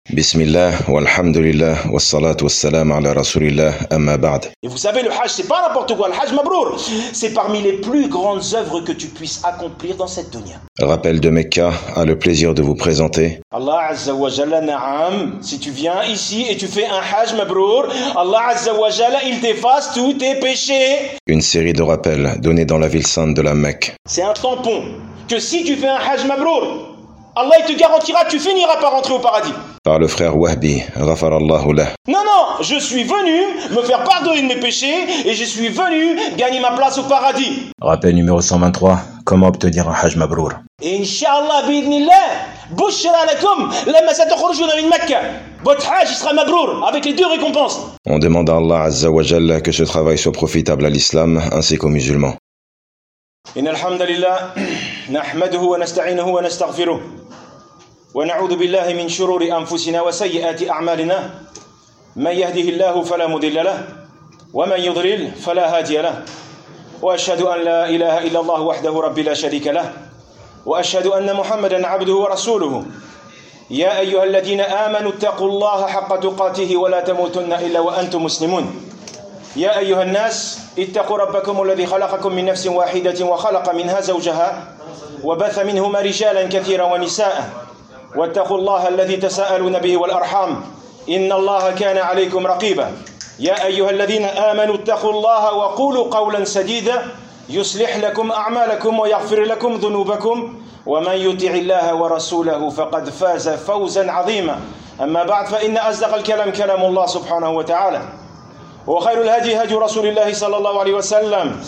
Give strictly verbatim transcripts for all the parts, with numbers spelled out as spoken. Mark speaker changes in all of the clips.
Speaker 1: Bismillah, walhamdulillah, wassalatu wassalam ala rasulillah, amma ba'd.
Speaker 2: Et vous savez, le hajj, c'est pas n'importe quoi. Le hajj mabrour, c'est parmi les plus grandes œuvres que tu puisses accomplir dans cette dunya.
Speaker 1: Rappel de Mecca a le plaisir de vous présenter
Speaker 2: Allah Azza wa Jalla, na'am, si tu viens ici et tu fais un hajj mabrour, Allah Azza wa Jalla, il t'efface tous tes péchés.
Speaker 1: une série de rappels donnés dans la ville sainte de la Mecque.
Speaker 2: C'est un tampon que si tu fais un hajj mabrour, Allah il te garantira que tu finiras par rentrer au paradis.
Speaker 1: Par le frère Wahbi, ghafarallahu lah.
Speaker 2: Non, non, je suis venu me faire pardonner de mes péchés et je suis venu gagner ma place au paradis.
Speaker 1: Rappel numéro cent vingt-trois, comment obtenir un hajj mabrour.
Speaker 2: Et Inch'Allah, bidnillah, bushra lakum, lamma satkhurujuna min Makkah. Votre hajj sera mabrour avec les deux récompenses.
Speaker 1: On demande à Allah Azza wa Jalla que ce travail soit profitable à l'islam ainsi qu'aux musulmans.
Speaker 2: إن الحمد لله نحمده ونستعينه ونستغفره ونعوذ بالله من شرور أنفسنا وسيئات أعمالنا من يهده الله فلا مضل له ومن يضلل فلا هادي له وأشهد أن لا إله إلا الله وحده رب لا شريك له وأشهد أن محمدا عبده ورسوله يا أيها الذين آمنوا اتقوا الله حق تقاته ولا تموتن إلا وأنتم مسلمون يا أيها الناس اتقوا ربكم الذي خلقكم من نفس واحدة وخلق منها زوجها وبث منهما رجالا كثيرا ونساء واتقوا الله الذي تساءلون به والأرحام إن الله كان عليكم رقيبا يا أيها الذين آمنوا اتقوا الله وقولوا قولا سديدا يصلح لكم أعمالكم ويغفر لكم ذنوبكم ومن يطع الله ورسوله فقد فاز فوزا عظيما أما بعد فإن أصدق الكلام كلام الله سبحانه وتعالى وخير الهدي هدي رسول الله صلى الله عليه وسلم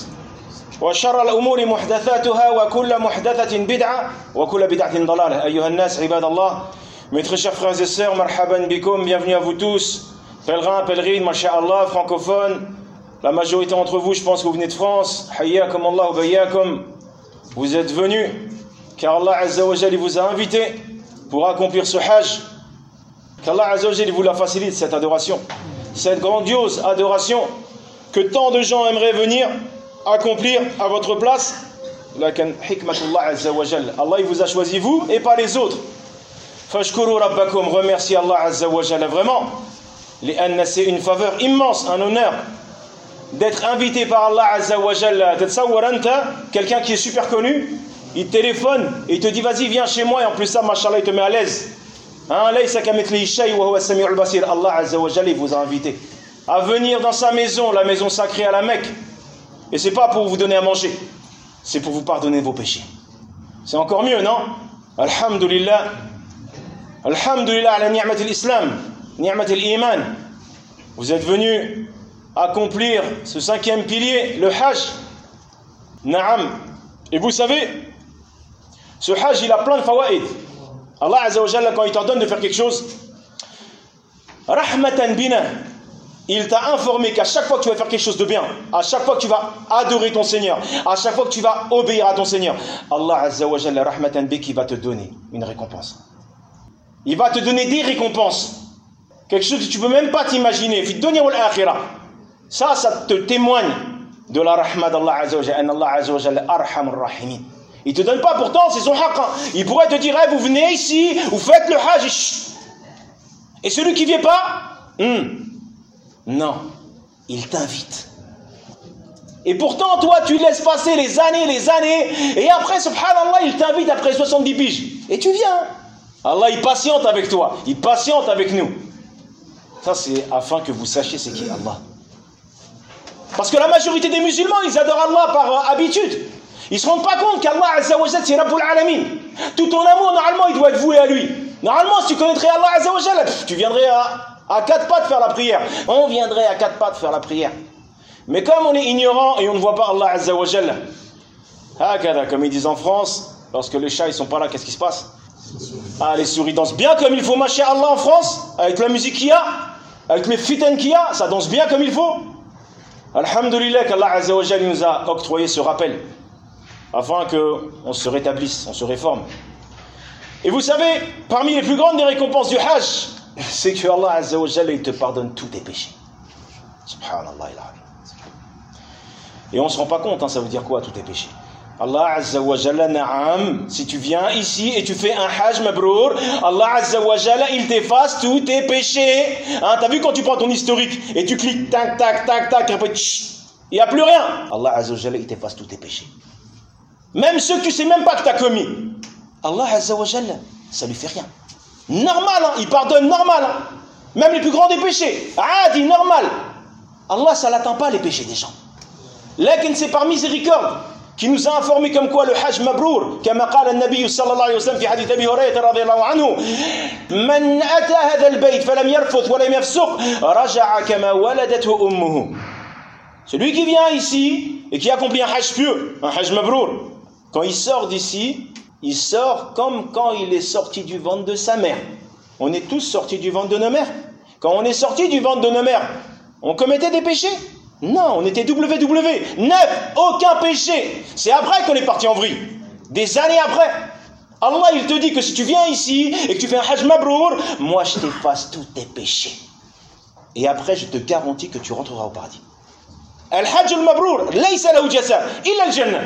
Speaker 2: وشر الأمور محدثاتها وكل محدثة بدعة وكل بدعة ضلالة أيها الناس عباد الله. Mes très chers frères et sœurs, marhaban bikoum, bienvenue à vous tous, pèlerins, pèlerines, masha'Allah, francophones, la majorité d'entre vous, je pense que vous venez de France, hayyakum Allah wa bayyakum, vous êtes venus, car Allah Azza wa Jalla vous a invités pour accomplir ce hajj, qu'Allah Azza wa Jalla vous la facilite, cette adoration, cette grandiose adoration que tant de gens aimeraient venir accomplir à votre place. Lakin hikmatullah azza wa jalla, Allah il vous a choisi vous et pas les autres. Fashkuru rabbakum, remerciez Allah azza wa jalla vraiment. Lianna c'est une faveur immense, un honneur d'être invité par Allah azza wa jalla. Tatsawwar anta, quelqu'un qui est super connu, il te téléphone et il te dit vas-y viens chez moi et en plus ça machallah il te met à l'aise. Hein, laysa kamithlihi shay wa huwa as-sami'ul basir. Allah azza wa jalla il vous a invité à venir dans sa maison, la maison sacrée à la Mecque. Et c'est pas pour vous donner à manger, c'est pour vous pardonner vos péchés. C'est encore mieux, non? Alhamdulillah. Alhamdulillah ala ni'mat al-islam, ni'mat al-iman. Vous êtes venus accomplir ce cinquième pilier, le hajj. Naam. Et vous savez, ce hajj, il a plein de fawaïd. Allah Azza wa Jalla, quand il t'ordonne de faire quelque chose, rahmatan bina, il t'a informé qu'à chaque fois que tu vas faire quelque chose de bien, à chaque fois que tu vas adorer ton Seigneur, à chaque fois que tu vas obéir à ton Seigneur, Allah Azza wa Jalla rahmatan bik, il va te donner une récompense. Il va te donner des récompenses. Quelque chose que tu ne peux même pas t'imaginer. Fi dunya wal akhirah. Ça, ça te témoigne de la rahma d'Allah Azza wa Jalla. Allah Azza wa Jalla arhamur rahimin. Il te donne pas pourtant, c'est son haqq. Il pourrait te dire, hey, vous venez ici, vous faites le hajj. Et celui qui ne vient pas, hmm, non, il t'invite. Et pourtant, toi, tu laisses passer les années, les années, et après, subhanallah, il t'invite après soixante-dix piges. Et tu viens. Allah, il patiente avec toi, il patiente avec nous. Ça, c'est afin que vous sachiez c'est qui Allah. Parce que la majorité des musulmans, ils adorent Allah par euh, habitude. Ils ne se rendent pas compte qu'Allah, Azza wa Jalla, c'est Rabbul Alamin. Tout ton amour, normalement, il doit être voué à lui. Normalement, si tu connaîtrais Allah, Azza wa Jalla, tu viendrais à... à quatre pattes faire la prière. On viendrait à quatre pattes faire la prière. Mais comme on est ignorant et on ne voit pas Allah Azza wa Jalla, hakada, comme ils disent en France, lorsque les chats ils sont pas là, qu'est-ce qui se passe? Ah, les souris dansent bien comme il faut, masha'Allah, en France, avec la musique qu'il y a, avec les fitanes qu'il y a, ça danse bien comme il faut. Alhamdulillah qu'Allah Azza wa Jalla nous a octroyé ce rappel, afin qu'on se rétablisse, on se réforme. Et vous savez, parmi les plus grandes des récompenses du hajj, c'est que Allah Azza wa Jalla il te pardonne tous tes péchés. Subhanallah. Et on ne se rend pas compte, hein, ça veut dire quoi tous tes péchés? Allah Azza wa Jalla, na'am, si tu viens ici et tu fais un hajj mabrour, Allah Azza wa Jalla, il t'efface tous tes péchés. Hein, t'as vu quand tu prends ton historique et tu cliques tac, tac, tac, tac, et après, il n'y a plus rien. Allah Azza wa Jalla, il t'efface tous tes péchés. Même ceux que tu sais même pas que tu as commis. Allah Azza wa Jalla, ça lui fait rien. Normal, hein, il pardonne normal. Hein. Même les plus grands des péchés. Ah, dit normal. Allah, ça n'atteint pas les péchés des gens. Là, c'est par miséricorde qui nous a informé comme quoi le hajj mabrour, comme a dit le Nabi sallallahu alayhi wa sallam, dans le hadith d'Abi Hurayra radiyallahu anhu, man ata hadha al-bayt falam yarfuth wa lam yafsuq raja'a kama waladathu ummuhu. Celui qui vient ici et qui accomplit un hajj pieux, un hajj mabrour, quand il sort d'ici, il sort comme quand il est sorti du ventre de sa mère. On est tous sortis du ventre de nos mères. Quand on est sorti du ventre de nos mères, on commettait des péchés? Non, on était W W, neuf, aucun péché. C'est après qu'on est parti en vrille, des années après. Allah, il te dit que si tu viens ici et que tu fais un hajj mabrour, moi je t'efface tous tes péchés. Et après, je te garantis que tu rentreras au paradis. Al-hajj al-mabrour, laysa lahu jaza, illa al-jannah.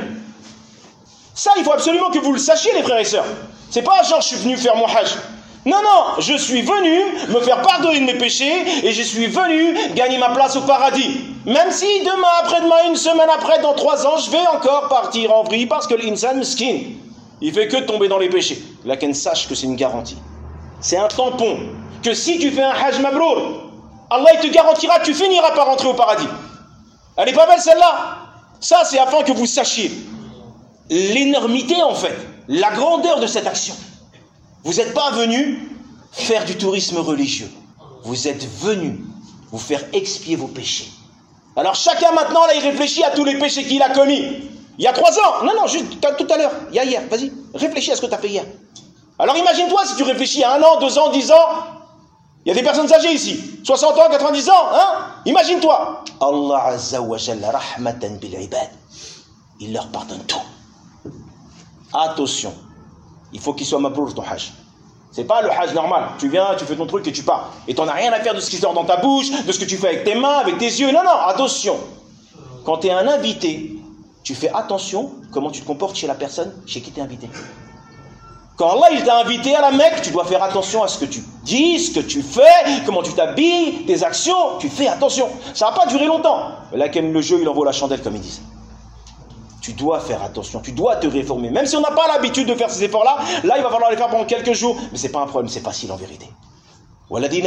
Speaker 2: Ça, il faut absolument que vous le sachiez, les frères et sœurs. C'est pas genre, je suis venu faire mon hajj. Non, non, je suis venu me faire pardonner de mes péchés et je suis venu gagner ma place au paradis. Même si demain, après-demain, une semaine après, dans trois ans, je vais encore partir en vrille parce que l'insan miskin, il fait que tomber dans les péchés. Là, qu'elle sache que c'est une garantie. C'est un tampon. Que si tu fais un hajj mabrour, Allah il te garantira que tu finiras par rentrer au paradis. Elle est pas belle celle-là? Ça, c'est afin que vous sachiez l'énormité en fait, la grandeur de cette action. Vous n'êtes pas venu faire du tourisme religieux. Vous êtes venu vous faire expier vos péchés. Alors chacun maintenant, là, il réfléchit à tous les péchés qu'il a commis. Il y a trois ans. Non, non, juste tout à l'heure. Il y a hier. Vas-y, réfléchis à ce que tu as fait hier. Alors imagine-toi si tu réfléchis à un an, deux ans, dix ans. Il y a des personnes âgées ici. soixante ans, quatre-vingt-dix ans. Hein? Imagine-toi. Allah Azza wa Jalla, rahmatan bil ibad. Il leur pardonne tout. Attention. Il faut qu'il soit mabrour ton hajj. C'est pas le hajj normal. Tu viens, tu fais ton truc et tu pars. Et tu n'en as rien à faire de ce qui sort dans ta bouche, de ce que tu fais avec tes mains, avec tes yeux. Non, non, attention. Quand tu es un invité, tu fais attention comment tu te comportes chez la personne chez qui tu es invité. Quand Allah il t'a invité à la Mecque, tu dois faire attention à ce que tu dis, ce que tu fais, comment tu t'habilles, tes actions. Tu fais attention. Ça va pas durer longtemps. Mais là, le jeu, il envoie la chandelle, comme ils disent. Tu dois faire attention, tu dois te réformer. Même si on n'a pas l'habitude de faire ces efforts-là, là, il va falloir les faire pendant quelques jours. Mais ce n'est pas un problème, c'est facile en vérité. Allah, il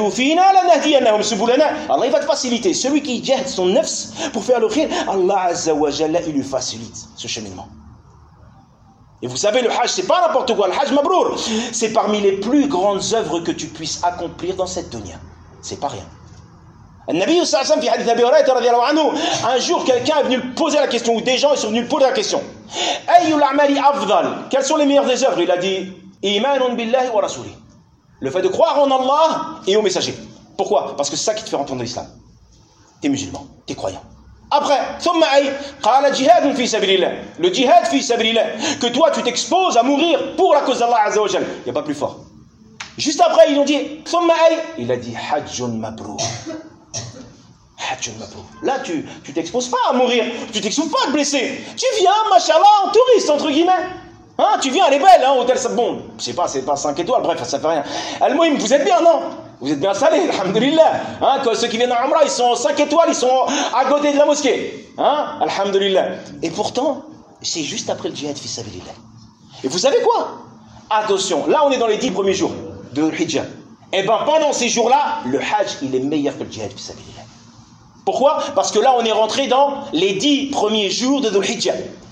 Speaker 2: va te faciliter. Celui qui jahd son nafs pour faire le khir, Allah Azza wa Jalla, il lui facilite ce cheminement. Et vous savez, le hajj, c'est pas n'importe quoi. Le hajj mabrour, c'est parmi les plus grandes œuvres que tu puisses accomplir dans cette dunya. C'est pas rien. Le Nabi sallallahu alayhi wa sallam, fi hadith Abi Hurayra radiyallahu anhu, un jour quelqu'un est venu lui poser la question, ou des gens sont venus lui poser la question. Ayyul a'mali afdal? Quelles sont les meilleures des œuvres? Il a dit imanun billahi wa rasuli. Le fait de croire en Allah et au messager. Pourquoi? Parce que c'est ça qui te fait rentrer dans l'islam. T'es musulman, t'es croyant. Après, thumma ay qala jihadun fi sabilillah. Le jihad fi sabilillah, que toi tu t'exposes à mourir pour la cause d'Allah azza wa jalla. Il n'y a pas plus fort. Juste après, ils ont dit thumma ay, il a dit hajjun mabrour. Là, tu tu t'exposes pas à mourir, tu t'exposes pas à te blesser. Tu viens, machallah, en touriste, entre guillemets. Hein, tu viens, elle est belle, hein, hôtel, ça, bon, je sais pas, c'est pas cinq étoiles, bref, ça fait rien. Al-Muhim, vous êtes bien, non? Vous êtes bien installés, alhamdulillah. Hein, quand ceux qui viennent à Umrah, ils sont cinq étoiles, ils sont à côté de la mosquée. Hein, alhamdulillah. Et pourtant, c'est juste après le djihad fi sabilillah. Et vous savez quoi? Attention, là, on est dans les dix premiers jours de Hijjah. Et ben, pendant ces jours-là, le hajj, il est meilleur que le djihad fi sabilillah. Pourquoi? Parce que là, on est rentré dans les dix premiers jours de Dhul Hijjah.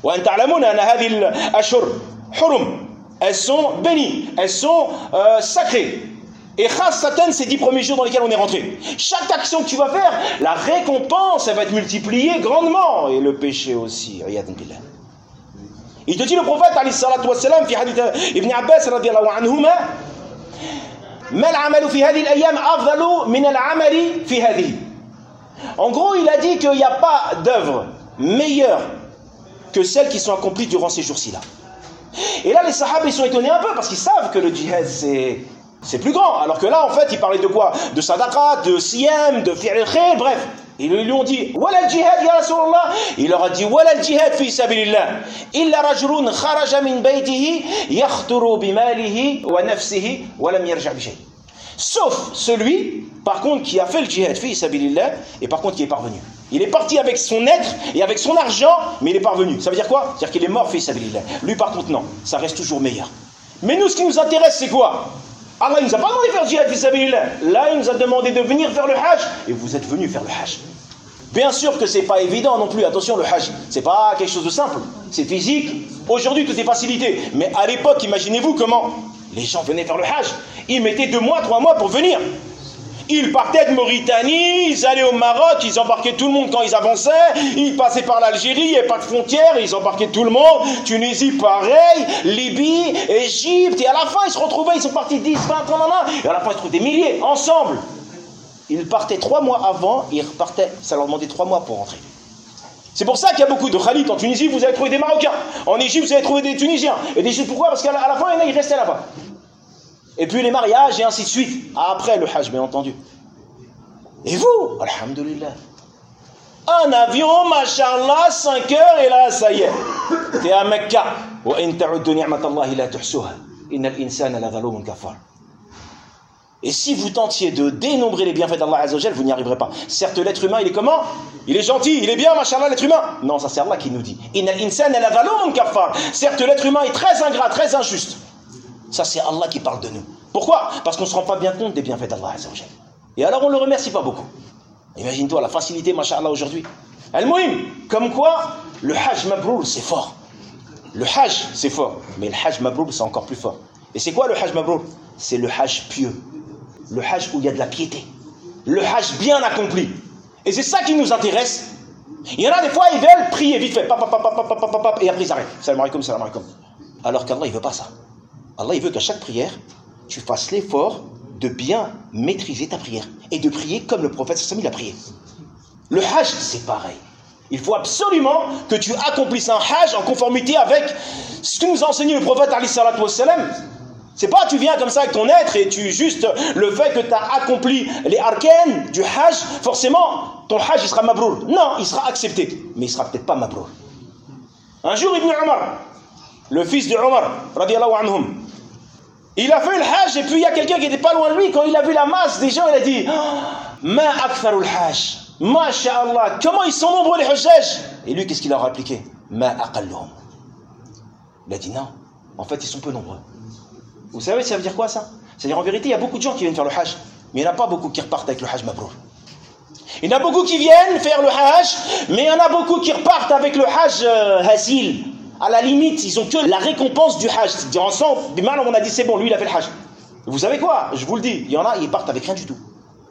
Speaker 2: Elles sont bénies, elles sont euh, sacrées. Et khassatan, ces dix premiers jours dans lesquels on est rentré. Chaque action que tu vas faire, la récompense, elle va être multipliée grandement. Et le péché aussi. Il te dit le prophète, alayhi salatu wassalam, fi hadith Ibn Abbas, radiyallahu anhuma, ma al-amalu fi hadhihi al-ayyam afdalu min al-amali fi hadhihi. En gros, il a dit qu'il n'y a pas d'œuvre meilleure que celles qui sont accomplies durant ces jours-ci là. Et là, les sahaba, ils sont étonnés un peu parce qu'ils savent que le djihad, c'est, c'est plus grand. Alors que là, en fait, ils parlaient de quoi? De sadaqa, de siyam, de fi'l al-khayr, bref. Ils lui ont dit Wala al-jihad ya Rasulallah. Il leur a dit Wala al-jihad fi sabilillah. Illa rajulun kharaja min baytihi yakhturu bimalihi wa nafsihi wa lam yarja' bi shay. Sauf celui, par contre, qui a fait le jihad fi sabilillah et par contre qui est parvenu. Il est parti avec son être et avec son argent, mais il est parvenu. Ça veut dire quoi? C'est-à-dire qu'il est mort fi sabilillah. Lui, par contre, non. Ça reste toujours meilleur. Mais nous, ce qui nous intéresse, c'est quoi? Allah ne nous a pas demandé de faire le djihad fi sabilillah. Là, il nous a demandé de venir faire le hajj. Et vous êtes venus faire le hajj. Bien sûr que c'est pas évident non plus. Attention, le hajj, c'est pas quelque chose de simple. C'est physique. Aujourd'hui, tout est facilité. Mais à l'époque, imaginez-vous comment les gens venaient faire le hajj. Ils mettaient deux mois, trois mois pour venir. Ils partaient de Mauritanie, ils allaient au Maroc, ils embarquaient tout le monde quand ils avançaient, ils passaient par l'Algérie, il n'y avait pas de frontières, ils embarquaient tout le monde, Tunisie pareil, Libye, Égypte, et à la fin ils se retrouvaient, ils sont partis dix, vingt, trente, et à la fin ils se trouvent des milliers, ensemble. Ils partaient trois mois avant, ils repartaient, ça leur demandait trois mois pour rentrer. C'est pour ça qu'il y a beaucoup de khalid. En Tunisie, vous allez trouver des Marocains, en Égypte, vous allez trouver des Tunisiens, et des Égyptes, pourquoi? Parce qu'à la, à la fin, il y en a, ils restaient là-bas. Et puis les mariages et ainsi de suite. Après le hajj, bien entendu. Et vous, alhamdulillah. Un avion, mashallah, cinq heures et là, ça y est. T'es à Mecca. Et si vous tentiez de dénombrer les bienfaits d'Allah Azzawajal, vous n'y arriverez pas. Certes, l'être humain, il est comment? Il est gentil, il est bien, mashallah, l'être humain. Non, ça c'est Allah qui nous dit. Certes, l'être humain est très ingrat, très injuste. Ça, c'est Allah qui parle de nous. Pourquoi? Parce qu'on ne se rend pas bien compte des bienfaits d'Allah Azzawajal. Et alors, on ne le remercie pas beaucoup. Imagine-toi la facilité, masha'Allah, aujourd'hui. Al-Muhim, comme quoi, le hajj mabrour, c'est fort. Le hajj, c'est fort. Mais le hajj mabrour, c'est encore plus fort. Et c'est quoi le hajj mabrour? C'est le hajj pieux. Le hajj où il y a de la piété. Le hajj bien accompli. Et c'est ça qui nous intéresse. Il y en a des fois, ils veulent prier vite fait. Pap, pap, pap, pap, pap, pap, pap, et après, ils arrêtent. Salam alaikum, salam alaikum. Alors qu'Allah, il ne veut pas ça. Allah, il veut qu'à chaque prière, tu fasses l'effort de bien maîtriser ta prière et de prier comme le prophète sallallahu alayhi wa sallam il a prié. Le hajj, c'est pareil. Il faut absolument que tu accomplisses un hajj en conformité avec ce que nous a enseigné le prophète sallallahu alayhi wa sallam. C'est pas tu viens comme ça avec ton être et tu juste le fait que tu as accompli les arcanes du hajj, forcément ton hajj il sera mabrour. Non, il sera accepté, mais il sera peut-être pas mabrour. Un jour, Ibn Omar, le fils de Omar, radiyallahu anhum, il a fait le hajj et puis il y a quelqu'un qui n'était pas loin de lui. Quand il a vu la masse des gens, il a dit Ma aktharul hajj, masha'Allah, comment ils sont nombreux les hajjaj. Et lui, qu'est-ce qu'il leur a appliqué? Ma aqalluhum. Il a dit non, en fait ils sont peu nombreux. Vous savez ça veut dire quoi ça? C'est-à-dire en vérité il y a beaucoup de gens qui viennent faire le hajj, mais il n'y en a pas beaucoup qui repartent avec le hajj mabrour. Il y en a beaucoup qui viennent faire le hajj, mais il y en a beaucoup qui repartent avec le hajj euh, hasil. À la limite, ils ont que la récompense du hajj. C'est-à-dire ensemble, mal on a dit c'est bon, lui il a fait le hajj. Vous savez quoi? Je vous le dis, il y en a, ils partent avec rien du tout.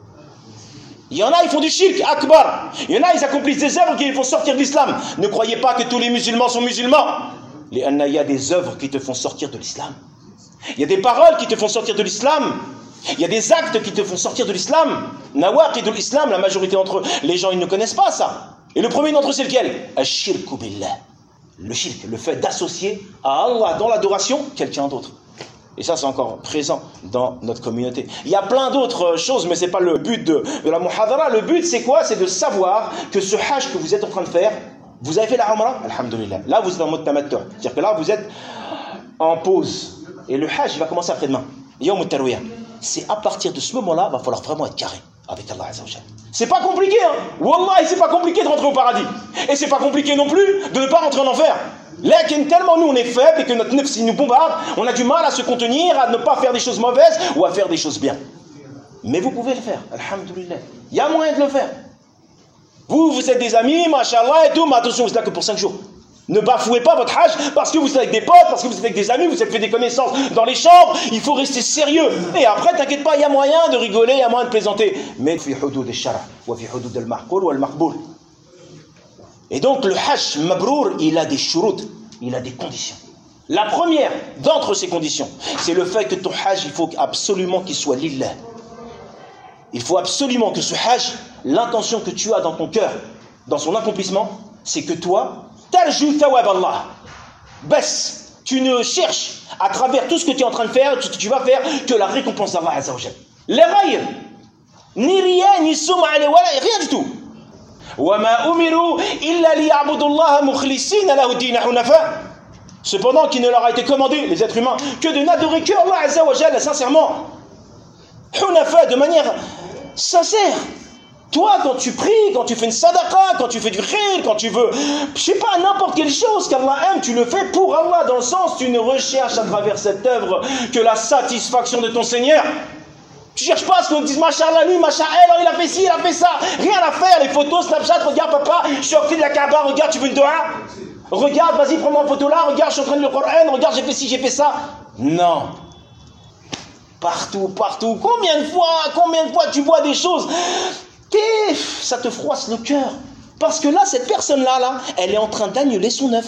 Speaker 2: Il y en a, ils font du shirk akbar. Il y en a, ils accomplissent des œuvres qui les font sortir de l'islam. Ne croyez pas que tous les musulmans sont musulmans. Il y a des œuvres qui te font sortir de l'islam. Il y a des paroles qui te font sortir de l'islam. Il y a des actes qui te font sortir de l'islam. Nawaqid de l'islam, la majorité d'entre eux, les gens ils ne connaissent pas ça. Et le premier d'entre eux c'est lequel? Ash-shirku billah. Le shirk, le fait d'associer à Allah dans l'adoration quelqu'un d'autre. Et ça c'est encore présent dans notre communauté. Il y a plein d'autres choses, mais ce n'est pas le but de, de la muhadara. Le but c'est quoi? C'est de savoir que ce hajj que vous êtes en train de faire, vous avez fait la umrah, alhamdulillah. Là vous êtes en mode tamattu. C'est-à-dire que là vous êtes en pause. Et le hajj il va commencer après-demain. Yawm al-tarwiyah. C'est à partir de ce moment-là, il va falloir vraiment être carré avec Allah Azzawajal. C'est pas compliqué, hein. Wallah, c'est pas compliqué de rentrer au paradis. Et c'est pas compliqué non plus de ne pas rentrer en enfer. Là, tellement nous on est faibles et que notre nefs nous bombarde, on a du mal à se contenir, à ne pas faire des choses mauvaises ou à faire des choses bien. Mais vous pouvez le faire, alhamdulillah. Il y a moyen de le faire. Vous, vous êtes des amis, mashallah et tout, mais attention, vous êtes là que pour cinq jours. Ne bafouez pas votre hajj parce que vous êtes avec des potes, parce que vous êtes avec des amis, vous êtes fait des connaissances dans les chambres. Il faut rester sérieux. Et après, t'inquiète pas, il y a moyen de rigoler, il y a moyen de plaisanter. Mais fi hudud al-shara wa fi hudud al-mahqul wa al-maqboul. Et donc le hajj mabrour, il a des shurut, il a des conditions. La première d'entre ces conditions, c'est le fait que ton hajj, il faut absolument qu'il soit lillah. Il faut absolument que ce hajj, l'intention que tu as dans ton cœur, dans son accomplissement, c'est que toi, Tarju thawab Allah. Baisse. Tu ne cherches à travers tout ce que tu es en train de faire, tout ce que tu vas faire, que la récompense d'Allah Azzawajal. Les ghayr, ni rien, ni souma, rien du tout. Cependant qu'il ne leur a été commandé, les êtres humains, que de n'adorer que Allah Azza wa Jalla, sincèrement. Hunafa, de manière sincère. Toi, quand tu pries, quand tu fais une sadaqa, quand tu fais du khir, quand tu veux, je sais pas, n'importe quelle chose qu'Allah aime, tu le fais pour Allah, dans le sens, tu ne recherches à travers cette œuvre que la satisfaction de ton Seigneur. Tu cherches pas à ce qu'on te dise, Masha'Allah, lui, Masha'Allah, il a fait ci, il a fait ça. Rien à faire, les photos, Snapchat, regarde papa, je suis sorti de la Kaaba, regarde, tu veux une doha? Regarde, vas-y, prends-moi une photo là, regarde, je suis en train de le Coran, regarde, j'ai fait ci, j'ai fait ça. Non. Partout, partout. Combien de fois, combien de fois tu vois des choses? Ça te froisse le cœur. Parce que là, cette personne-là, là, elle est en train d'annuler son œuvre.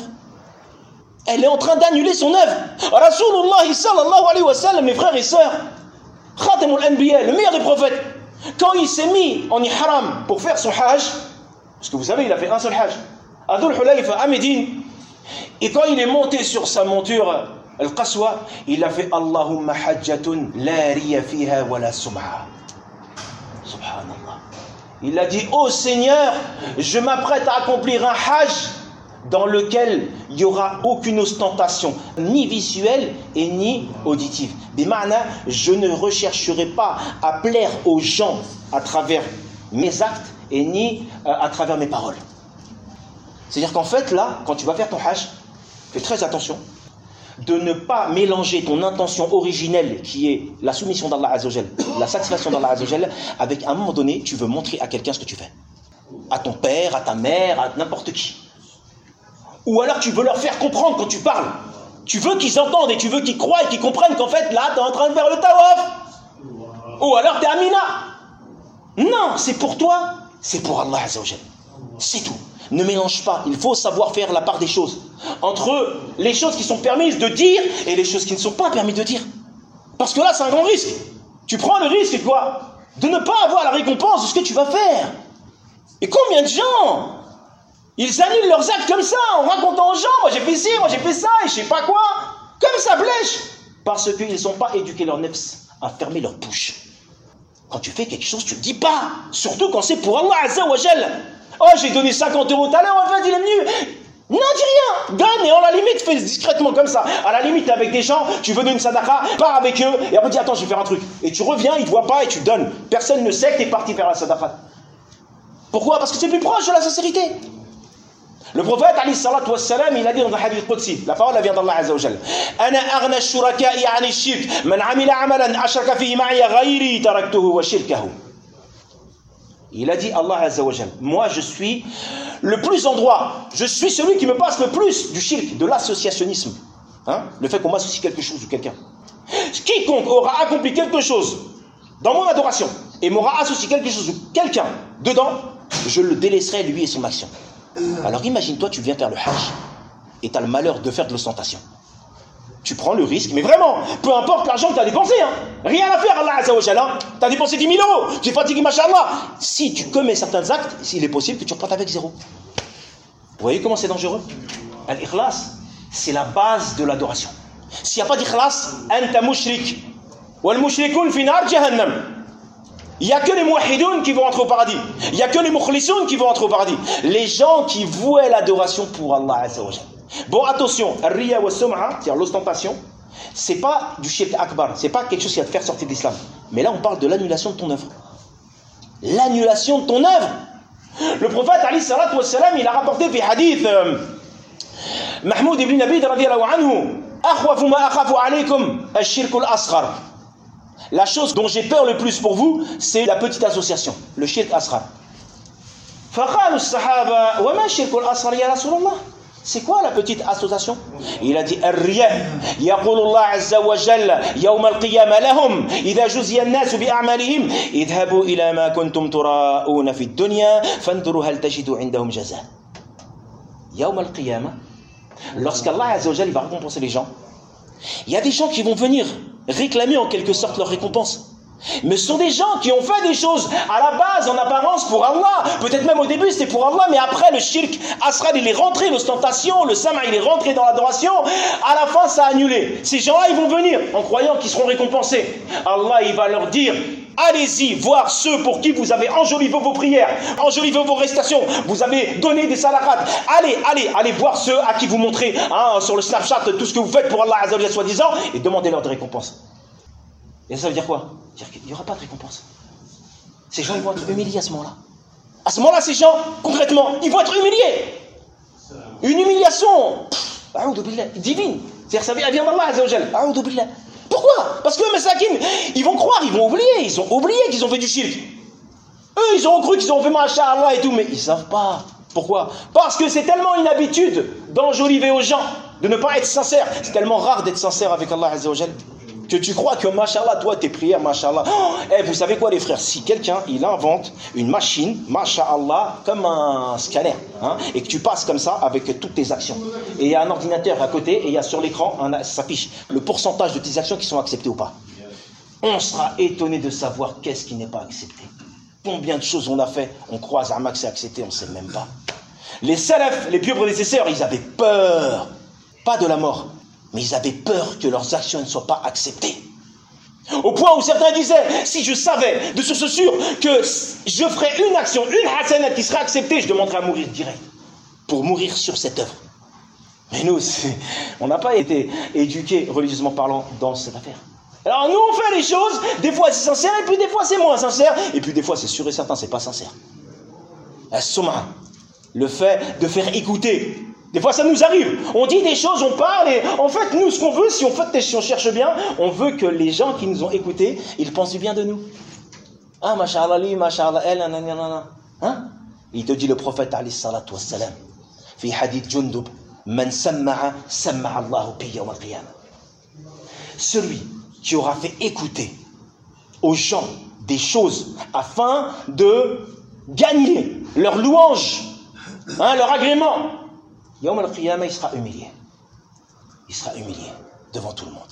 Speaker 2: Elle est en train d'annuler son œuvre. Rasulullah sallallahu alayhi wa sallam, mes frères et sœurs, Khatamul Anbiya, le meilleur des prophètes, quand il s'est mis en ihram pour faire son hajj, parce que vous savez, il a fait un seul hajj, à Dhul Hulayfa, à Médine, et quand il est monté sur sa monture, Al-Qaswa, il a fait Allahumma hajjatun la riya fiha wa la sum'a. Subhanallah. Il a dit, ô Seigneur, je m'apprête à accomplir un hajj dans lequel il n'y aura aucune ostentation, ni visuelle et ni auditive. Bima'na, je ne rechercherai pas à plaire aux gens à travers mes actes et ni à travers mes paroles. C'est-à-dire qu'en fait, là, quand tu vas faire ton hajj, fais très attention de ne pas mélanger ton intention originelle qui est la soumission d'Allah Azza wa Jal, la satisfaction d'Allah Azza wa Jal, avec à un moment donné, tu veux montrer à quelqu'un ce que tu fais. À ton père, à ta mère, à n'importe qui. Ou alors tu veux leur faire comprendre quand tu parles. Tu veux qu'ils entendent et tu veux qu'ils croient et qu'ils comprennent qu'en fait, là, tu es en train de faire le tawaf. Ou alors tu es Amina. Non, c'est pour toi, c'est pour Allah Azza wa Jal. C'est tout. Ne mélange pas, il faut savoir faire la part des choses entre les choses qui sont permises de dire et les choses qui ne sont pas permises de dire. Parce que là, c'est un grand risque. Tu prends le risque, quoi, de ne pas avoir la récompense de ce que tu vas faire. Et combien de gens, ils annulent leurs actes comme ça, en racontant aux gens, moi j'ai fait ci, moi j'ai fait ça, et je sais pas quoi, comme ça blèche. Parce qu'ils n'ont pas éduqué leur nefs à fermer leur bouche. Quand tu fais quelque chose, tu ne dis pas, surtout quand c'est pour Allah Azza wa Jal. Oh, j'ai donné cinquante euros tout à l'heure, en fait, il est venu. Non, dis rien. Donne, et à la limite, fais discrètement comme ça. À la limite, avec des gens, tu veux donner une sadaqa, pars avec eux, et après, dis, attends, je vais faire un truc. Et tu reviens, ils ne te voient pas, et tu donnes. Personne ne sait que tu es parti faire la sadaqa. Pourquoi? Parce que c'est plus proche de la sincérité. Le prophète, alayhi salatu wassalam, il a dit dans un hadith qudsi, la parole vient d'Allah Azza wa Jal. Ana aghna ash-shuraka'i 'ani ash-shirk, man 'amila 'amalan ashraka fihi ma'iya ghayri taraktuhu wa shirkahu. Il a dit, Allah Azza wa Jal, moi je suis le plus en droit, je suis celui qui me passe le plus du shirk, de l'associationnisme. Hein? Le fait qu'on m'associe quelque chose ou quelqu'un. Quiconque aura accompli quelque chose dans mon adoration et m'aura associé quelque chose ou quelqu'un dedans, je le délaisserai lui et son action. Alors imagine-toi, tu viens faire le hajj et tu as le malheur de faire de l'ostentation. Tu prends le risque, mais vraiment, peu importe l'argent que tu as dépensé, hein, rien à faire, Allah Azza wa Jal, hein, tu as dépensé dix mille euros, tu es fatigué, machallah. Si tu commets certains actes, il est possible que tu repartes avec zéro. Vous voyez comment c'est dangereux? Al-Ikhlas, c'est la base de l'adoration. S'il n'y a pas d'Ikhlas, anta mushrik. Wal mushrikun fi nar jahannam. Il n'y a que les muwahhidoun qui vont entrer au paradis. Il n'y a que les mukhlisoun qui vont entrer au paradis. Les gens qui vouaient l'adoration pour Allah Azza wa Jal. Bon, attention, Ar-Riya wa Sum'a, c'est-à-dire l'ostentation, c'est pas du shirk akbar, c'est pas quelque chose qui va te faire sortir de l'islam. Mais là, on parle de l'annulation de ton œuvre. L'annulation de ton œuvre. Le prophète, alayhi salatu wassalam, il a rapporté fi hadith euh, Mahmoud ibn Abid radiyallahu anhu, akhwafu ma akhafu alaykum ash-shirk al-asghar. La chose dont j'ai peur le plus pour vous, c'est la petite association, le shirk asghar. Faqalu as-sahaba wa ma ash-shirk al-asghar ya Rasulullah? C'est quoi la petite association? Il a dit Ar-Riya. Yaqulu Allah Azza wa Jalla yawm al-qiyamah lahum idha juziya an-nas bi a'malihim idhabu ila ma kuntum tura'una fi ad-dunya fanduru hal tajidu 'indahum jazaa. Yawm al-qiyamah, lorsqu'Allah Azza wa Jalla va récompenser les gens, il y a des gens qui vont venir réclamer en quelque sorte leur récompense. Mais ce sont des gens qui ont fait des choses à la base, en apparence, pour Allah. Peut-être même au début c'était pour Allah, mais après le shirk asrar, il est rentré, l'ostentation, le sama, il est rentré dans l'adoration. À la fin, ça a annulé. Ces gens-là, ils vont venir en croyant qu'ils seront récompensés. Allah, il va leur dire: allez-y voir ceux pour qui vous avez enjolivé vos prières, enjolivé vos récitations, vous avez donné des salahats. Allez, allez, allez voir ceux à qui vous montrez hein, sur le Snapchat tout ce que vous faites pour Allah Azza wa Jalla soi-disant, et demandez-leur des récompenses. Et ça veut dire quoi? Dire qu'il n'y aura pas de récompense. Ces gens, ils vont être humiliés à ce moment-là. À ce moment-là, ces gens, concrètement, ils vont être humiliés. Une humiliation pff, divine. C'est-à-dire ça vient d'Allah Azza wa Jalla. Pourquoi? Parce que les masakin, ils vont croire, ils vont oublier. Ils ont oublié qu'ils ont fait du shirk. Eux, ils ont cru qu'ils ont fait masha'Allah et tout, mais ils ne savent pas. Pourquoi? Parce que c'est tellement une habitude d'enjoliver aux gens, de ne pas être sincère. C'est tellement rare d'être sincère avec Allah Azza wa Jalla, que tu crois que, mashallah, toi, tes prières, mashallah. Oh, eh, vous savez quoi, les frères? Si quelqu'un, il invente une machine, mashallah, comme un scanner, hein, et que tu passes comme ça avec toutes tes actions, et il y a un ordinateur à côté, et il y a sur l'écran, ça s'affiche le pourcentage de tes actions qui sont acceptées ou pas. On sera étonné de savoir qu'est-ce qui n'est pas accepté. Combien de choses on a fait, on croit à que c'est accepté, on ne sait même pas. Les salafs, les pieux prédécesseurs, ils avaient peur, pas de la mort, mais ils avaient peur que leurs actions ne soient pas acceptées. Au point où certains disaient, si je savais de source sûre que je ferais une action, une hasanat qui serait acceptée, je demanderais à mourir direct, pour mourir sur cette œuvre. Mais nous, on n'a pas été éduqués, religieusement parlant, dans cette affaire. Alors nous, on fait les choses, des fois c'est sincère, et puis des fois c'est moins sincère, et puis des fois c'est sûr et certain, c'est pas sincère. As-sum'a, le fait de faire écouter. Des fois ça nous arrive, on dit des choses, on parle, et en fait nous ce qu'on veut, si on, fait, si on cherche bien, on veut que les gens qui nous ont écoutés, ils pensent du bien de nous. Ah, masha'Allah li, masha'Allah elle, nanana. Hein? Il te dit le prophète alayhi salatu wassalam, fi hadith Jundub, man samma'a, samma'a Allahu bi yawm al-qiyamah. Celui qui aura fait écouter aux gens des choses afin de gagner leur louange, hein, leur agrément, Yawm al-Qiyamah, il sera humilié. Il sera humilié devant tout le monde.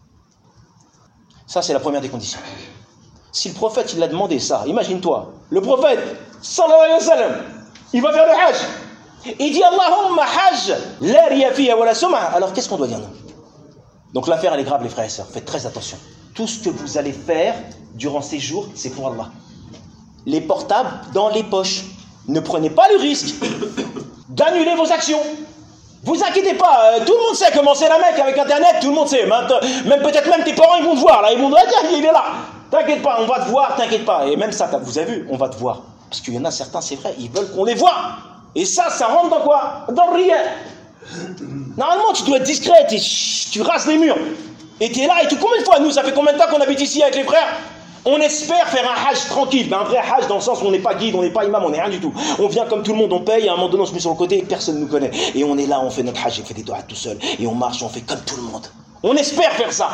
Speaker 2: Ça, c'est la première des conditions. Si le prophète, il l'a demandé ça, imagine-toi, le prophète, sallallahu alayhi wa sallam, il va faire le hajj. Il dit Allahumma hajj, la riya fiya wa la sum'a. Alors, qu'est-ce qu'on doit dire, nous? Donc, l'affaire, elle est grave, les frères et sœurs. Faites très attention. Tout ce que vous allez faire durant ces jours, c'est pour Allah. Les portables dans les poches. Ne prenez pas le risque d'annuler vos actions. Vous inquiétez pas, euh, tout le monde sait comment c'est la Mecque avec Internet, tout le monde sait. Même, même peut-être même tes parents, ils vont te voir là, ils vont te dire, tiens, il est là. T'inquiète pas, on va te voir, t'inquiète pas. Et même ça, vous avez vu, on va te voir. Parce qu'il y en a certains, c'est vrai, ils veulent qu'on les voit. Et ça, ça rentre dans quoi? Dans rien. Normalement, tu dois être discret, et tu rases les murs. Et tu es là, et tout. Combien de fois, nous, ça fait combien de temps qu'on habite ici avec les frères? On espère faire un hajj tranquille, mais un vrai hajj dans le sens où on n'est pas guide, on n'est pas imam, on n'est rien du tout. On vient comme tout le monde, on paye, à un moment donné on se met sur le côté et personne ne nous connaît. Et on est là, on fait notre hajj, on fait des doigts tout seul, et on marche, on fait comme tout le monde. On espère faire ça.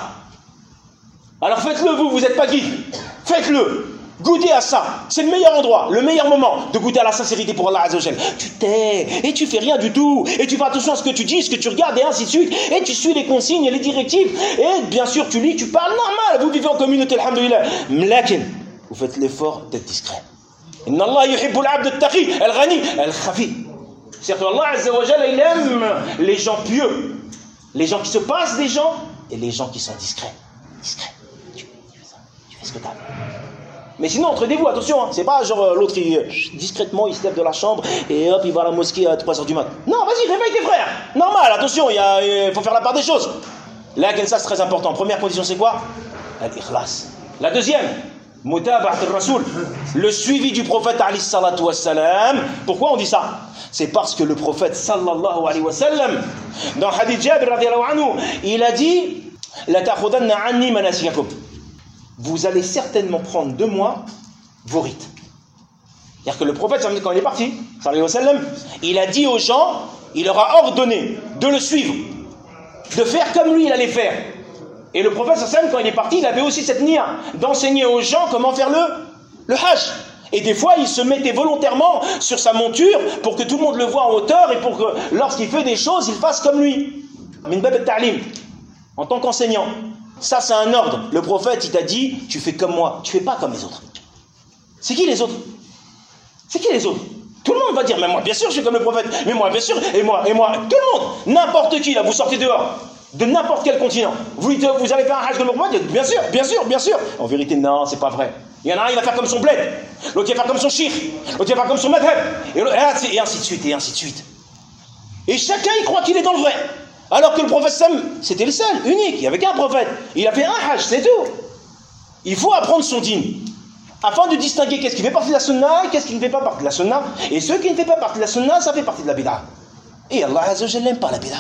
Speaker 2: Alors faites-le vous, vous n'êtes pas guide. Faites-le. Goûtez à ça. C'est le meilleur endroit, le meilleur moment de goûter à la sincérité pour Allah Azza wa Jalla. Tu t'es, et tu fais rien du tout, et tu fais attention à ce que tu dis, ce que tu regardes, et ainsi de suite, et tu suis les consignes et les directives, et bien sûr tu lis, tu parles normal, vous vivez en communauté, alhamdoulilah. Mlakin, vous faites l'effort d'être discret. Inna Allah yuhibbul abd al-taqi, al-ghani, al-khafi. C'est-à-dire Allah Azza wa Jalla, il aime les gens pieux, les gens qui se passent des gens, et les gens qui sont discrets. Discrets. Tu, tu fais ça, tu fais ce que tu as. Mais sinon, entraînez-vous, attention, hein. C'est pas genre l'autre qui, discrètement, il se lève de la chambre et hop, il va à la mosquée à trois heures du mat. Non, vas-y, réveille tes frères. Normal, attention, il, y a, il faut faire la part des choses. Là, ça c'est très important. Première condition, c'est quoi? Al-ikhlas. La deuxième, mutaba'at al-rasoul, le suivi du prophète alayhi salatu wassalam. Pourquoi on dit ça? C'est parce que le prophète sallallahu alayhi wa sallam, dans hadith Jabir radiyallahu anhu, il a dit la ta'khudanna anni manasikakum. Vous allez certainement prendre de moi vos rites. C'est-à-dire que le prophète, quand il est parti, sallallahu alayhi wa sallam, il a dit aux gens, il leur a ordonné de le suivre, de faire comme lui il allait faire. Et le prophète, sallallahu alayhi wa sallam, quand il est parti, il avait aussi cette nia d'enseigner aux gens comment faire le, le hajj. Et des fois, il se mettait volontairement sur sa monture pour que tout le monde le voit en hauteur et pour que lorsqu'il fait des choses, il fasse comme lui. Min bab al-ta'lim, en tant qu'enseignant. Ça, c'est un ordre. Le prophète, il t'a dit, tu fais comme moi, tu fais pas comme les autres. C'est qui les autres? C'est qui les autres? Tout le monde va dire, mais moi, bien sûr, je suis comme le prophète. Mais moi, bien sûr, et moi, et moi, tout le monde. N'importe qui, là, vous sortez dehors, de n'importe quel continent. Vous, vous allez faire un hajj comme le prophète? Bien sûr, bien sûr, bien sûr. En vérité, non, c'est pas vrai. Il y en a un, il va faire comme son bled. L'autre, il va faire comme son shir. L'autre, il va faire comme son madhab. Et, et ainsi de suite, et ainsi de suite. Et chacun, il croit qu'il est dans le vrai. Alors que le prophète Sam, c'était le seul, unique. Il n'y avait qu'un prophète. Il a fait un hajj, c'est tout. Il faut apprendre son dîme. Afin de distinguer qu'est-ce qui fait partie de la sunna et qu'est-ce qui ne fait pas partie de la sunna. Et ce qui ne fait pas partie de la sunna, ça fait partie de la bid'a. Et Allah Azza wa Jalla n'aime pas la bid'a.